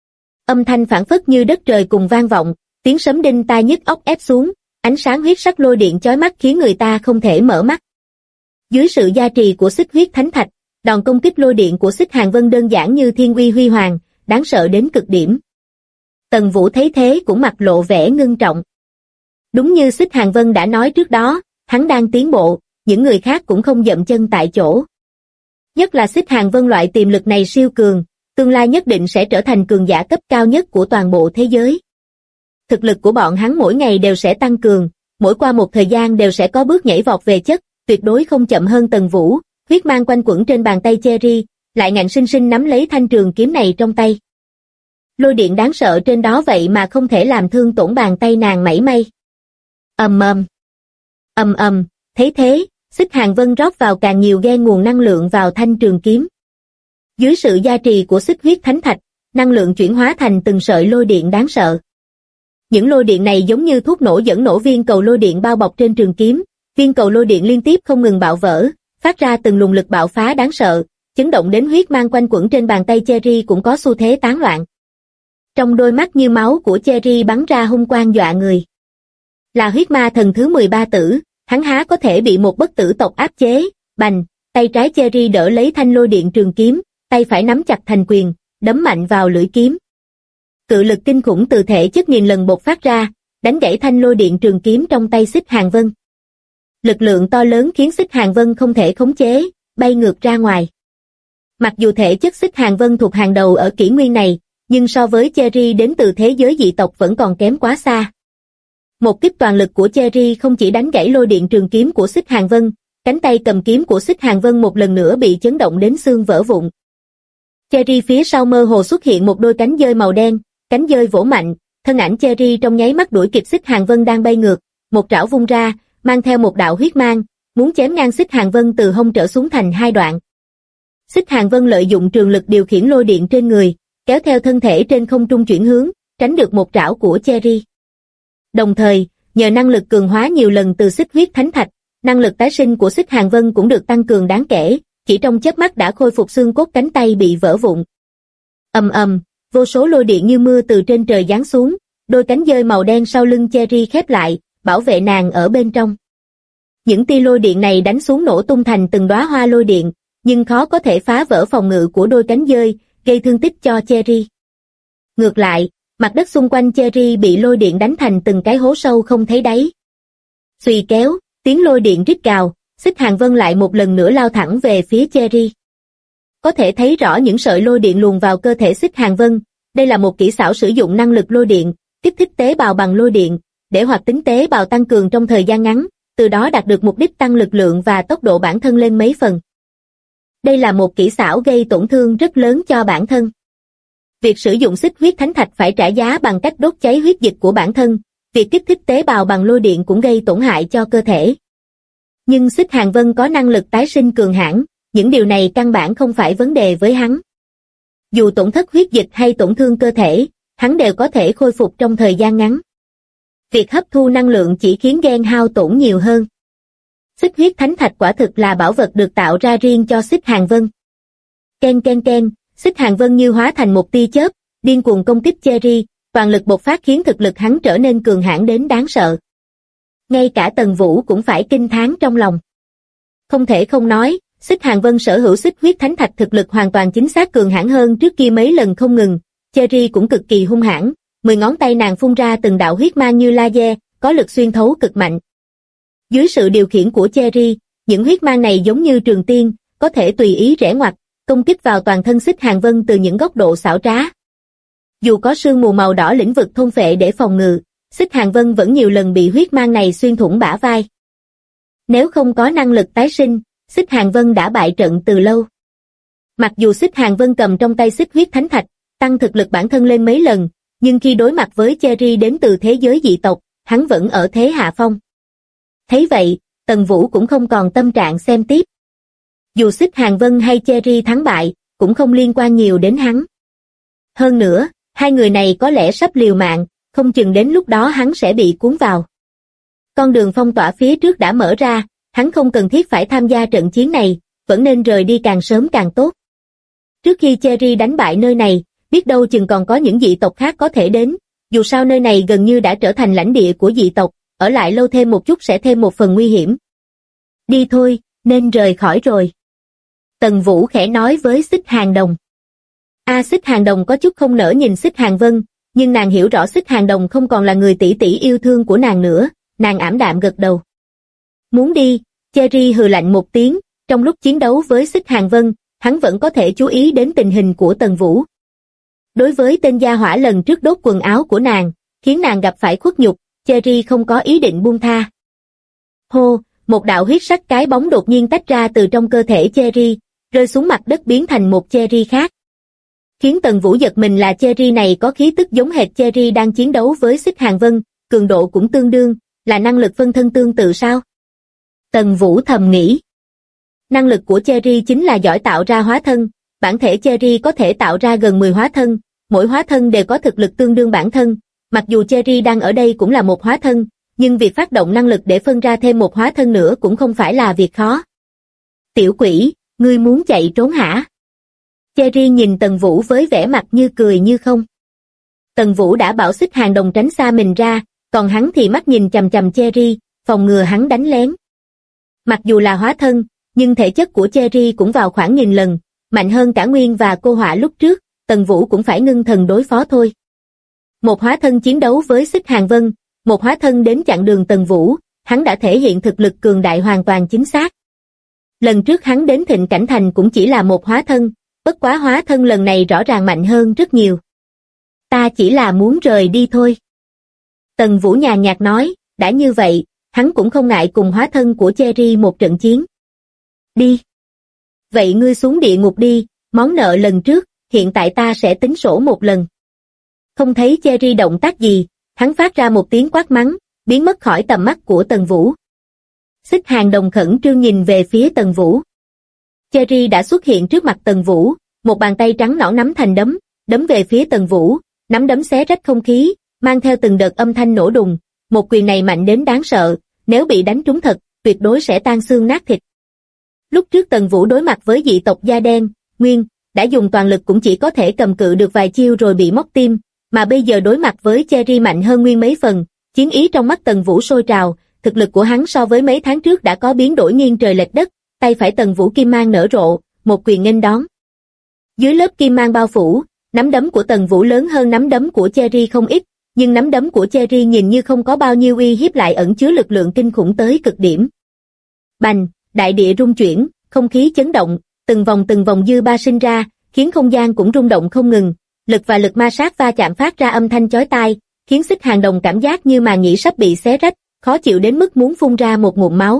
Âm thanh phảng phất như đất trời cùng vang vọng, tiếng sấm đinh tai nhức óc ép xuống, ánh sáng huyết sắc lôi điện chói mắt khiến người ta không thể mở mắt. Dưới sự gia trì của xích huyết thánh thạch, đòn công kích lôi điện của Xích Hàng Vân đơn giản như thiên uy huy hoàng, đáng sợ đến cực điểm. Tần Vũ thấy thế cũng mặt lộ vẻ ngưng trọng. Đúng như Xích Hàng Vân đã nói trước đó, hắn đang tiến bộ, những người khác cũng không dậm chân tại chỗ. Nhất là Xích Hàng Vân loại tiềm lực này siêu cường, tương lai nhất định sẽ trở thành cường giả cấp cao nhất của toàn bộ thế giới. Thực lực của bọn hắn mỗi ngày đều sẽ tăng cường, mỗi qua một thời gian đều sẽ có bước nhảy vọt về chất, tuyệt đối không chậm hơn Tần Vũ. Huyết mang quanh quẩn trên bàn tay Cherry, lại ngạnh sinh sinh nắm lấy thanh trường kiếm này trong tay. Lôi điện đáng sợ trên đó vậy mà không thể làm thương tổn bàn tay nàng mảy may. Ầm ầm, ầm ầm, thấy thế, Xích Hàng Vân rót vào càng nhiều ghen nguồn năng lượng vào thanh trường kiếm. Dưới sự gia trì của xích huyết thánh thạch, năng lượng chuyển hóa thành từng sợi lôi điện đáng sợ. Những lôi điện này giống như thuốc nổ dẫn nổ viên cầu lôi điện bao bọc trên trường kiếm, viên cầu lôi điện liên tiếp không ngừng bạo vỡ, phát ra từng luồng lực bạo phá đáng sợ, chấn động đến huyết mang quanh quẩn trên bàn tay Cherry cũng có xu thế tán loạn. Trong đôi mắt như máu của Cherry bắn ra hung quang dọa người. Là huyết ma thần thứ 13 tử, hắn há có thể bị một bất tử tộc áp chế. Bành, tay trái Cherry đỡ lấy thanh lôi điện trường kiếm, tay phải nắm chặt thành quyền, đấm mạnh vào lưỡi kiếm. Cự lực kinh khủng từ thể chất nghìn lần bộc phát ra, đánh gãy thanh lôi điện trường kiếm trong tay Xích Hàng Vân. Lực lượng to lớn khiến Xích Hàng Vân không thể khống chế, bay ngược ra ngoài. Mặc dù thể chất Xích Hàng Vân thuộc hàng đầu ở kỷ nguyên này, nhưng so với Cherry đến từ thế giới dị tộc vẫn còn kém quá xa. Một kích toàn lực của Cherry không chỉ đánh gãy lôi điện trường kiếm của Xích Hàng Vân, cánh tay cầm kiếm của Xích Hàng Vân một lần nữa bị chấn động đến xương vỡ vụn. Cherry phía sau mơ hồ xuất hiện một đôi cánh dơi màu đen, cánh dơi vỗ mạnh, thân ảnh Cherry trong nháy mắt đuổi kịp Xích Hàng Vân đang bay ngược, một trảo vung ra, mang theo một đạo huyết mang, muốn chém ngang Xích Hàng Vân từ hông trở xuống thành hai đoạn. Xích Hàng Vân lợi dụng trường lực điều khiển lôi điện trên người, kéo theo thân thể trên không trung chuyển hướng, tránh được một trảo của Cherry. Đồng thời, nhờ năng lực cường hóa nhiều lần từ Xích Huyết Thánh Thạch, năng lực tái sinh của Xích Hàng Vân cũng được tăng cường đáng kể, chỉ trong chớp mắt đã khôi phục xương cốt cánh tay bị vỡ vụn. Ầm ầm, vô số lôi điện như mưa từ trên trời giáng xuống, đôi cánh dơi màu đen sau lưng Cherry khép lại, bảo vệ nàng ở bên trong. Những tia lôi điện này đánh xuống nổ tung thành từng đóa hoa lôi điện, nhưng khó có thể phá vỡ phòng ngự của đôi cánh dơi, gây thương tích cho Cherry. Ngược lại, mặt đất xung quanh Cherry bị lôi điện đánh thành từng cái hố sâu không thấy đáy. Xuy kéo, tiếng lôi điện rít gào, Xích Hàng Vân lại một lần nữa lao thẳng về phía Cherry. Có thể thấy rõ những sợi lôi điện luồn vào cơ thể Xích Hàng Vân, đây là một kỹ xảo sử dụng năng lực lôi điện, kích thích tế bào bằng lôi điện, để hoạt tính tế bào tăng cường trong thời gian ngắn, từ đó đạt được mục đích tăng lực lượng và tốc độ bản thân lên mấy phần. Đây là một kỹ xảo gây tổn thương rất lớn cho bản thân. Việc sử dụng Xích Huyết Thánh Thạch phải trả giá bằng cách đốt cháy huyết dịch của bản thân, việc kích thích tế bào bằng lôi điện cũng gây tổn hại cho cơ thể. Nhưng Xích Hàng Vân có năng lực tái sinh cường hãn, những điều này căn bản không phải vấn đề với hắn. Dù tổn thất huyết dịch hay tổn thương cơ thể, hắn đều có thể khôi phục trong thời gian ngắn. Việc hấp thu năng lượng chỉ khiến gen hao tổn nhiều hơn. Xích Huyết Thánh Thạch quả thực là bảo vật được tạo ra riêng cho Xích Hàng Vân. Ken ken ken, Xích Hàng Vân như hóa thành một tia chớp, điên cuồng công kích Cherry, toàn lực bộc phát khiến thực lực hắn trở nên cường hãn đến đáng sợ. Ngay cả Tần Vũ cũng phải kinh thán trong lòng. Không thể không nói, Xích Hàng Vân sở hữu Xích Huyết Thánh Thạch thực lực hoàn toàn chính xác cường hãn hơn trước kia mấy lần không ngừng. Cherry cũng cực kỳ hung hãn, 10 ngón tay nàng phun ra từng đạo huyết mang như laser, có lực xuyên thấu cực mạnh. Dưới sự điều khiển của Cherry, những huyết mang này giống như trường tiên, có thể tùy ý rẽ ngoặt, công kích vào toàn thân Xích Hàng Vân từ những góc độ xảo trá. Dù có sương mù màu đỏ lĩnh vực thôn phệ để phòng ngự, Xích Hàng Vân vẫn nhiều lần bị huyết mang này xuyên thủng bả vai. Nếu không có năng lực tái sinh, Xích Hàng Vân đã bại trận từ lâu. Mặc dù Xích Hàng Vân cầm trong tay Xích Huyết Thánh Thạch, tăng thực lực bản thân lên mấy lần, nhưng khi đối mặt với Cherry đến từ thế giới dị tộc, hắn vẫn ở thế hạ phong. Thấy vậy, Tần Vũ cũng không còn tâm trạng xem tiếp. Dù Xích Hàng Vân hay Cherry thắng bại, cũng không liên quan nhiều đến hắn. Hơn nữa, hai người này có lẽ sắp liều mạng, không chừng đến lúc đó hắn sẽ bị cuốn vào. Con đường phong tỏa phía trước đã mở ra, hắn không cần thiết phải tham gia trận chiến này, vẫn nên rời đi càng sớm càng tốt. Trước khi Cherry đánh bại nơi này, biết đâu chừng còn có những dị tộc khác có thể đến, dù sao nơi này gần như đã trở thành lãnh địa của dị tộc, ở lại lâu thêm một chút sẽ thêm một phần nguy hiểm. Đi thôi, nên rời khỏi rồi. Tần Vũ khẽ nói với Xích Hàng Đồng. Xích Hàng Đồng có chút không nỡ nhìn Xích Hàng Vân, nhưng nàng hiểu rõ Xích Hàng Đồng không còn là người tỷ tỷ yêu thương của nàng nữa, nàng ảm đạm gật đầu. Muốn đi, Cherry hừ lạnh một tiếng, trong lúc chiến đấu với Xích Hàng Vân, hắn vẫn có thể chú ý đến tình hình của Tần Vũ. Đối với tên gia hỏa lần trước đốt quần áo của nàng, khiến nàng gặp phải khuất nhục, Cherry không có ý định buông tha. Hô, một đạo huyết sắc cái bóng đột nhiên tách ra từ trong cơ thể Cherry, rơi xuống mặt đất biến thành một Cherry khác. Khiến Tần Vũ giật mình là Cherry này có khí tức giống hệt Cherry đang chiến đấu với Xích Hàng Vân, cường độ cũng tương đương, là năng lực phân thân tương tự sao? Tần Vũ thầm nghĩ. Năng lực của Cherry chính là giỏi tạo ra hóa thân, bản thể Cherry có thể tạo ra gần 10 hóa thân, mỗi hóa thân đều có thực lực tương đương bản thân, mặc dù Cherry đang ở đây cũng là một hóa thân, nhưng việc phát động năng lực để phân ra thêm một hóa thân nữa cũng không phải là việc khó. Tiểu quỷ, ngươi muốn chạy trốn hả? Cherry nhìn Tần Vũ với vẻ mặt như cười như không. Tần Vũ đã bảo Xích Hàng Đồng tránh xa mình ra, còn hắn thì mắt nhìn chằm chằm Cherry, phòng ngừa hắn đánh lén. Mặc dù là hóa thân, nhưng thể chất của Cherry cũng vào khoảng 1000 lần, mạnh hơn cả Nguyên và Cô Họa lúc trước, Tần Vũ cũng phải ngưng thần đối phó thôi. Một hóa thân chiến đấu với Xích Hàng Vân, một hóa thân đến chặn đường Tần Vũ, hắn đã thể hiện thực lực cường đại hoàn toàn chính xác. Lần trước hắn đến Thịnh Cảnh Thành cũng chỉ là một hóa thân, bất quá hóa thân lần này rõ ràng mạnh hơn rất nhiều. Ta chỉ là muốn rời đi thôi. Tần Vũ nhàn nhạt nói, đã như vậy, hắn cũng không ngại cùng hóa thân của Cherry một trận chiến. Đi. Vậy ngươi xuống địa ngục đi, món nợ lần trước, hiện tại ta sẽ tính sổ một lần. Không thấy Cherry động tác gì, hắn phát ra một tiếng quát mắng, biến mất khỏi tầm mắt của Tần Vũ. Xích Hàng Đồng khẩn trương nhìn về phía Tần Vũ. Cherry đã xuất hiện trước mặt Tần Vũ, một bàn tay trắng nõn nắm thành đấm, đấm về phía Tần Vũ, nắm đấm xé rách không khí, mang theo từng đợt âm thanh nổ đùng, một quyền này mạnh đến đáng sợ, nếu bị đánh trúng thật, tuyệt đối sẽ tan xương nát thịt. Lúc trước Tần Vũ đối mặt với dị tộc da đen, Nguyên, đã dùng toàn lực cũng chỉ có thể cầm cự được vài chiêu rồi bị móc tim, mà bây giờ đối mặt với Cherry mạnh hơn Nguyên mấy phần, chiến ý trong mắt Tần Vũ sôi trào, thực lực của hắn so với mấy tháng trước đã có biến đổi nghiêng trời lệch đất, tay phải Tần Vũ kim mang nở rộ, một quyền nghênh đón. Dưới lớp kim mang bao phủ, nắm đấm của Tần Vũ lớn hơn nắm đấm của Cherry không ít, nhưng nắm đấm của Cherry nhìn như không có bao nhiêu uy hiếp lại ẩn chứa lực lượng kinh khủng tới cực điểm. Bành, đại địa rung chuyển, không khí chấn động, từng vòng dư ba sinh ra, khiến không gian cũng rung động không ngừng, lực và lực ma sát va chạm phát ra âm thanh chói tai, khiến Xích Hàng Đồng cảm giác như màng nhĩ sắp bị xé rách, khó chịu đến mức muốn phun ra một ngụm máu.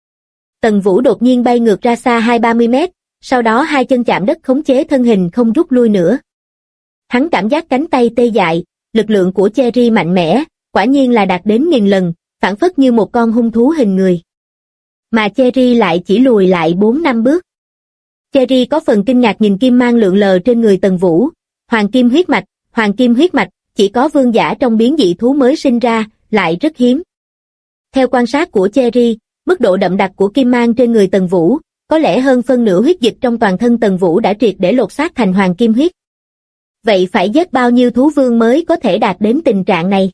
Tần Vũ đột nhiên bay ngược ra xa 20-30 mét, sau đó hai chân chạm đất khống chế thân hình không rút lui nữa. Hắn cảm giác cánh tay tê dại, lực lượng của Cherry mạnh mẽ, quả nhiên là đạt đến 1000 lần, phảng phất như một con hung thú hình người. Mà Cherry lại chỉ lùi lại 4-5 bước. Cherry có phần kinh ngạc nhìn kim mang lượn lờ trên người Tần Vũ, hoàng kim huyết mạch, chỉ có vương giả trong biến dị thú mới sinh ra, lại rất hiếm. Theo quan sát của Cherry, mức độ đậm đặc của kim mang trên người Tần Vũ, có lẽ hơn phân nửa huyết dịch trong toàn thân Tần Vũ đã triệt để lột xác thành hoàng kim huyết. Vậy phải giết bao nhiêu thú vương mới có thể đạt đến tình trạng này?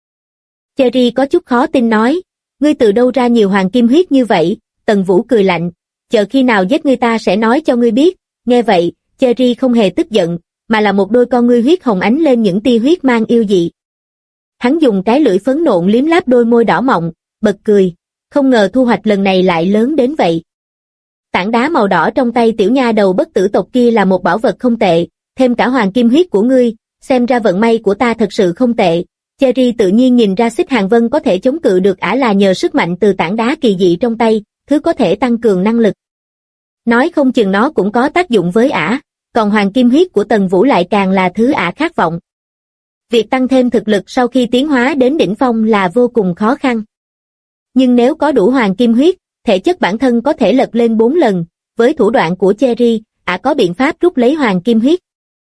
Cherry có chút khó tin nói, ngươi từ đâu ra nhiều hoàng kim huyết như vậy? Tần Vũ cười lạnh, chờ khi nào giết ngươi ta sẽ nói cho ngươi biết. Nghe vậy, Cherry không hề tức giận, mà là một đôi con ngươi huyết hồng ánh lên những tia huyết mang yêu dị. Hắn dùng cái lưỡi phấn nộn liếm láp đôi môi đỏ mọng, bật cười, không ngờ thu hoạch lần này lại lớn đến vậy. Tảng đá màu đỏ trong tay tiểu nha đầu bất tử tộc kia là một bảo vật không tệ, thêm cả hoàng kim huyết của ngươi, xem ra vận may của ta thật sự không tệ. Cherry tự nhiên nhìn ra Xích Hàng Vân có thể chống cự được ả là nhờ sức mạnh từ tảng đá kỳ dị trong tay, thứ có thể tăng cường năng lực. Nói không chừng nó cũng có tác dụng với ả, còn hoàng kim huyết của Tần Vũ lại càng là thứ ả khát vọng. Việc tăng thêm thực lực sau khi tiến hóa đến đỉnh phong là vô cùng khó khăn. Nhưng nếu có đủ hoàng kim huyết, thể chất bản thân có thể lật lên 4 lần, với thủ đoạn của Cherry, ả có biện pháp rút lấy hoàng kim huyết.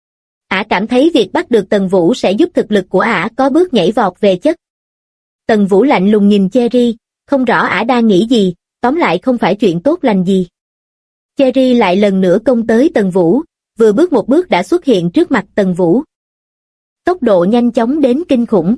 Ả cảm thấy việc bắt được Tần Vũ sẽ giúp thực lực của ả có bước nhảy vọt về chất. Tần Vũ lạnh lùng nhìn Cherry, không rõ ả đang nghĩ gì, tóm lại không phải chuyện tốt lành gì. Cherry lại lần nữa công tới Tần Vũ, vừa bước một bước đã xuất hiện trước mặt Tần Vũ. Tốc độ nhanh chóng đến kinh khủng.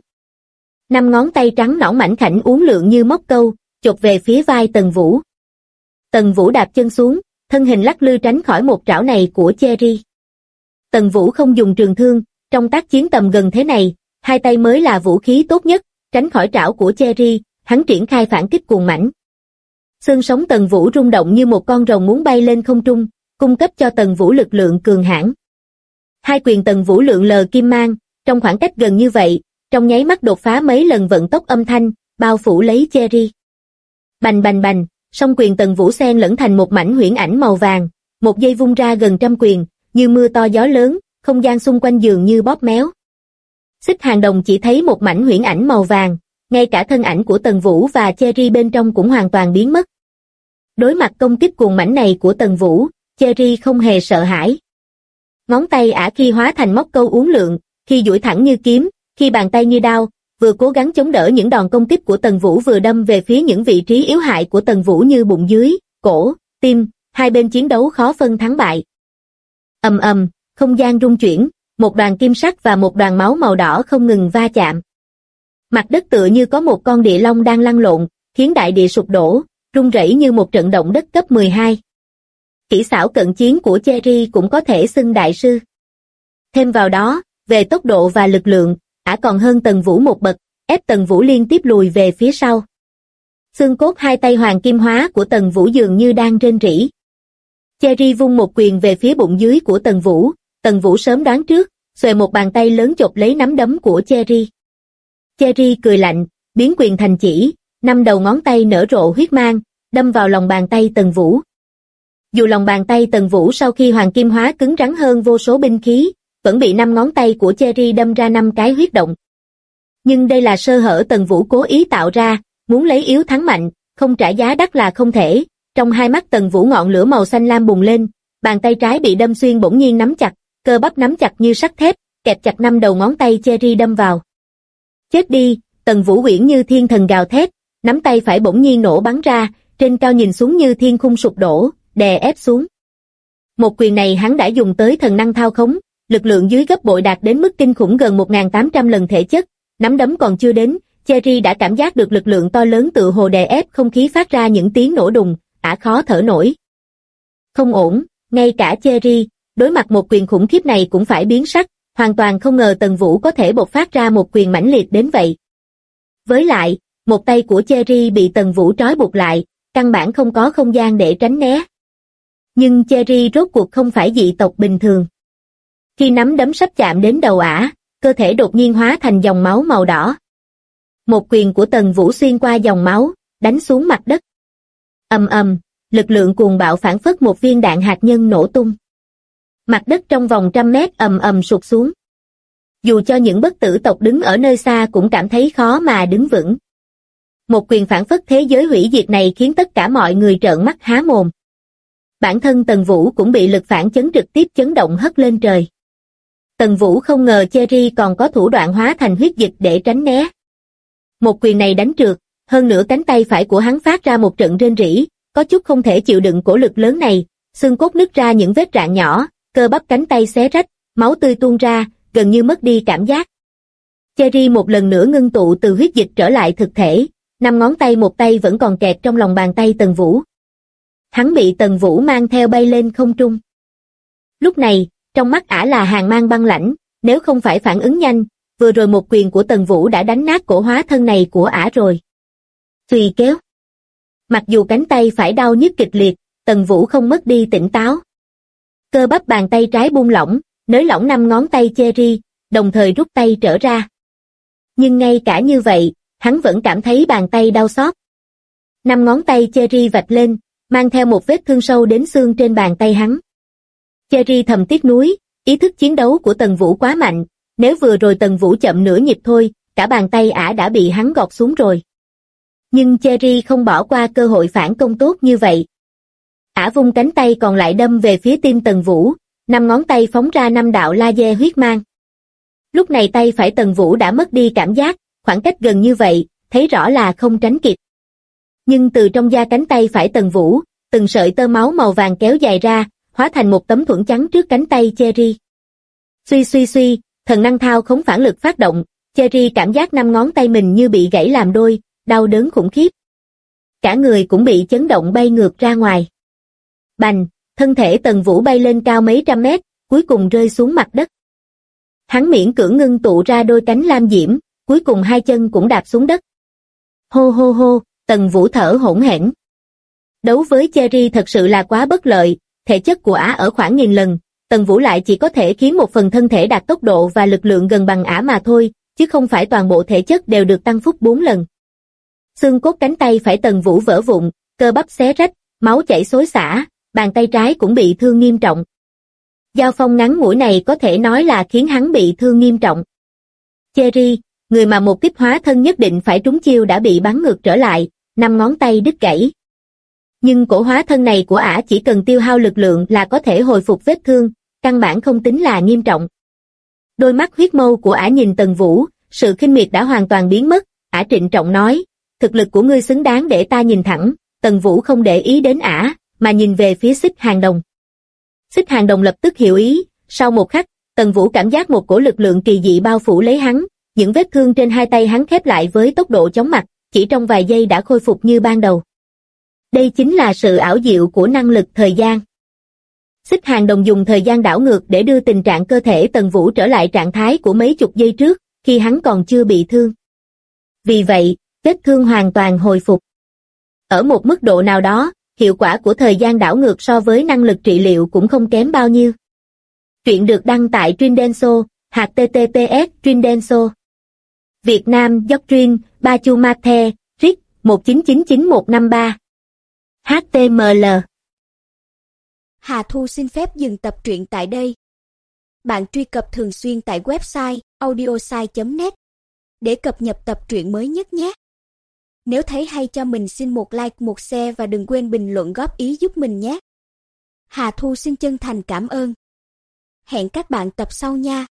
5 ngón tay trắng nõn mảnh khảnh uốn lượn như móc câu, chộp về phía vai Tần Vũ. Tần Vũ đạp chân xuống, thân hình lắc lư tránh khỏi một trảo này của Cherry. Tần Vũ không dùng trường thương, trong tác chiến tầm gần thế này, hai tay mới là vũ khí tốt nhất, tránh khỏi trảo của Cherry, hắn triển khai phản kích cuồng mãnh. Xương sống Tần Vũ rung động như một con rồng muốn bay lên không trung, cung cấp cho Tần Vũ lực lượng cường hãn. Hai quyền Tần Vũ lượn lờ kim mang, trong khoảng cách gần như vậy, trong nháy mắt đột phá mấy lần vận tốc âm thanh, bao phủ lấy Cherry. Bành bành bành, song quyền Tần Vũ xen lẫn thành một mảnh huyễn ảnh màu vàng, một giây vung ra gần trăm quyền, như mưa to gió lớn, không gian xung quanh dường như bóp méo. Xích Hàng Đồng chỉ thấy một mảnh huyễn ảnh màu vàng, ngay cả thân ảnh của Tần Vũ và Cherry bên trong cũng hoàn toàn biến mất. Đối mặt công kích cuồng mãnh này của Tần Vũ, Cherry không hề sợ hãi. Ngón tay ả khi hóa thành móc câu uốn lượn, khi duỗi thẳng như kiếm, khi bàn tay như đao, vừa cố gắng chống đỡ những đòn công kích của Tần Vũ vừa đâm về phía những vị trí yếu hại của Tần Vũ như bụng dưới, cổ, tim, hai bên chiến đấu khó phân thắng bại. Ầm ầm, không gian rung chuyển, một đoàn kim sắc và một đoàn máu màu đỏ không ngừng va chạm. Mặt đất tựa như có một con địa long đang lăn lộn, khiến đại địa sụp đổ, rung rẩy như một trận động đất cấp 12. Kỹ xảo cận chiến của Cherry cũng có thể xưng đại sư. Thêm vào đó, về tốc độ và lực lượng, ả còn hơn Tần Vũ một bậc, ép Tần Vũ liên tiếp lùi về phía sau. Xương cốt hai tay hoàng kim hóa của Tần Vũ dường như đang rên rỉ. Cherry vung một quyền về phía bụng dưới của Tần Vũ sớm đoán trước, xuề một bàn tay lớn chộp lấy nắm đấm của Cherry. Cherry cười lạnh, biến quyền thành chỉ, 5 đầu ngón tay nở rộ huyết mang, đâm vào lòng bàn tay Tần Vũ. Dù lòng bàn tay Tần Vũ sau khi hoàng kim hóa cứng rắn hơn vô số binh khí, vẫn bị 5 ngón tay của Cherry đâm ra 5 cái huyết động. Nhưng đây là sơ hở Tần Vũ cố ý tạo ra, muốn lấy yếu thắng mạnh, không trả giá đắt là không thể. Trong hai mắt Tần Vũ ngọn lửa màu xanh lam bùng lên, bàn tay trái bị đâm xuyên bỗng nhiên nắm chặt, cơ bắp nắm chặt như sắt thép, kẹp chặt 5 đầu ngón tay Cherry đâm vào. Chết đi, Tần Vũ uyển như thiên thần gào thét, nắm tay phải bỗng nhiên nổ bắn ra, trên cao nhìn xuống như thiên khung sụp đổ, đè ép xuống. Một quyền này hắn đã dùng tới thần năng thao khống, lực lượng dưới gấp bội đạt đến mức kinh khủng gần 1.800 lần thể chất, nắm đấm còn chưa đến, Cherry đã cảm giác được lực lượng to lớn tự hồ đè ép không khí phát ra những tiếng nổ đùng, ả khó thở nổi. Không ổn, ngay cả Cherry, đối mặt một quyền khủng khiếp này cũng phải biến sắc, hoàn toàn không ngờ Tần Vũ có thể bộc phát ra một quyền mãnh liệt đến vậy. Với lại, một tay của Cherry bị Tần Vũ trói buộc lại, căn bản không có không gian để tránh né. Nhưng Cherry rốt cuộc không phải dị tộc bình thường. Khi nắm đấm sắp chạm đến đầu ả, cơ thể đột nhiên hóa thành dòng máu màu đỏ. Một quyền của Tần Vũ xuyên qua dòng máu, đánh xuống mặt đất. Ầm ầm, lực lượng cuồng bạo phảng phất một viên đạn hạt nhân nổ tung. Mặt đất trong vòng 100 mét ầm ầm sụt xuống. Dù cho những bất tử tộc đứng ở nơi xa cũng cảm thấy khó mà đứng vững. Một quyền phảng phất thế giới hủy diệt này khiến tất cả mọi người trợn mắt há mồm. Bản thân Tần Vũ cũng bị lực phản chấn trực tiếp chấn động hất lên trời. Tần Vũ không ngờ Cherry còn có thủ đoạn hóa thành huyết dịch để tránh né. Một quyền này đánh trượt, hơn nữa cánh tay phải của hắn phát ra một trận rên rỉ, có chút không thể chịu đựng cổ lực lớn này, xương cốt nứt ra những vết rạn nhỏ, cơ bắp cánh tay xé rách, máu tươi tuôn ra, gần như mất đi cảm giác. Cherry một lần nữa ngưng tụ từ huyết dịch trở lại thực thể, 5 ngón tay một tay vẫn còn kẹt trong lòng bàn tay Tần Vũ. Hắn bị Tần Vũ mang theo bay lên không trung. Lúc này, trong mắt ả là hàn mang băng lãnh, nếu không phải phản ứng nhanh, vừa rồi một quyền của Tần Vũ đã đánh nát cổ hóa thân này của ả rồi. Xùy kéo. Mặc dù cánh tay phải đau nhức kịch liệt, Tần Vũ không mất đi tỉnh táo. Cơ bắp bàn tay trái buông lỏng, nới lỏng 5 ngón tay Cherry, đồng thời rút tay trở ra. Nhưng ngay cả như vậy, hắn vẫn cảm thấy bàn tay đau xót. 5 ngón tay Cherry vạch lên, mang theo một vết thương sâu đến xương trên bàn tay hắn. Cherry thầm tiếc nuối, ý thức chiến đấu của Tần Vũ quá mạnh, nếu vừa rồi Tần Vũ chậm nửa nhịp thôi, cả bàn tay ả đã bị hắn gọt xuống rồi. Nhưng Cherry không bỏ qua cơ hội phản công tốt như vậy. Ả vung cánh tay còn lại đâm về phía tim Tần Vũ, 5 ngón tay phóng ra 5 đạo laser huyết mang. Lúc này tay phải Tần Vũ đã mất đi cảm giác, khoảng cách gần như vậy, thấy rõ là không tránh kịp. Nhưng từ trong da cánh tay phải Tần Vũ, từng sợi tơ máu màu vàng kéo dài ra, hóa thành một tấm thuẫn trắng trước cánh tay Cherry. Suy suy suy, thần năng thao khống phản lực phát động, Cherry cảm giác 5 ngón tay mình như bị gãy làm đôi, đau đớn khủng khiếp. Cả người cũng bị chấn động bay ngược ra ngoài. Bành, thân thể Tần Vũ bay lên cao mấy trăm mét, cuối cùng rơi xuống mặt đất. Hắn miễn cưỡng ngưng tụ ra đôi cánh lam diễm, cuối cùng hai chân cũng đạp xuống đất. Hô hô hô, Tần Vũ thở hổn hển. Đấu với Cherry thật sự là quá bất lợi, thể chất của ả ở khoảng 1000 lần, Tần Vũ lại chỉ có thể khiến một phần thân thể đạt tốc độ và lực lượng gần bằng ả mà thôi, chứ không phải toàn bộ thể chất đều được tăng phúc 4 lần. Xương cốt cánh tay phải Tần Vũ vỡ vụn, cơ bắp xé rách, máu chảy xối xả, bàn tay trái cũng bị thương nghiêm trọng. Giao phong ngắn ngủi này có thể nói là khiến hắn bị thương nghiêm trọng. Cherry, người mà một kích hóa thân nhất định phải trúng chiêu đã bị bắn ngược trở lại, 5 ngón tay đứt gãy. Nhưng cổ hóa thân này của ả chỉ cần tiêu hao lực lượng là có thể hồi phục vết thương, căn bản không tính là nghiêm trọng. Đôi mắt huyết mâu của ả nhìn Tần Vũ, sự khinh miệt đã hoàn toàn biến mất, ả trịnh trọng nói, thực lực của ngươi xứng đáng để ta nhìn thẳng. Tần Vũ không để ý đến ả, mà nhìn về phía Xích Hàng Đồng. Xích Hàng Đồng lập tức hiểu ý, sau một khắc, Tần Vũ cảm giác một cổ lực lượng kỳ dị bao phủ lấy hắn, những vết thương trên hai tay hắn khép lại với tốc độ chóng mặt, chỉ trong vài giây đã khôi phục như ban đầu. Đây chính là sự ảo diệu của năng lực thời gian. Xích Hàng Đồng dùng thời gian đảo ngược để đưa tình trạng cơ thể Tần Vũ trở lại trạng thái của mấy chục giây trước, khi hắn còn chưa bị thương. Vì vậy, vết thương hoàn toàn hồi phục. Ở một mức độ nào đó, hiệu quả của thời gian đảo ngược so với năng lực trị liệu cũng không kém bao nhiêu. Truyện được đăng tại Truyện Denso, https://truyện denso. Việt Nam Doctrine, Bachumate, RIC, 1999153. HTML. Hà Thu xin phép dừng tập truyện tại đây. Bạn truy cập thường xuyên tại website audiosai.net để cập nhật tập truyện mới nhất nhé. Nếu thấy hay cho mình xin một like, một share và đừng quên bình luận góp ý giúp mình nhé. Hà Thu xin chân thành cảm ơn. Hẹn các bạn tập sau nha.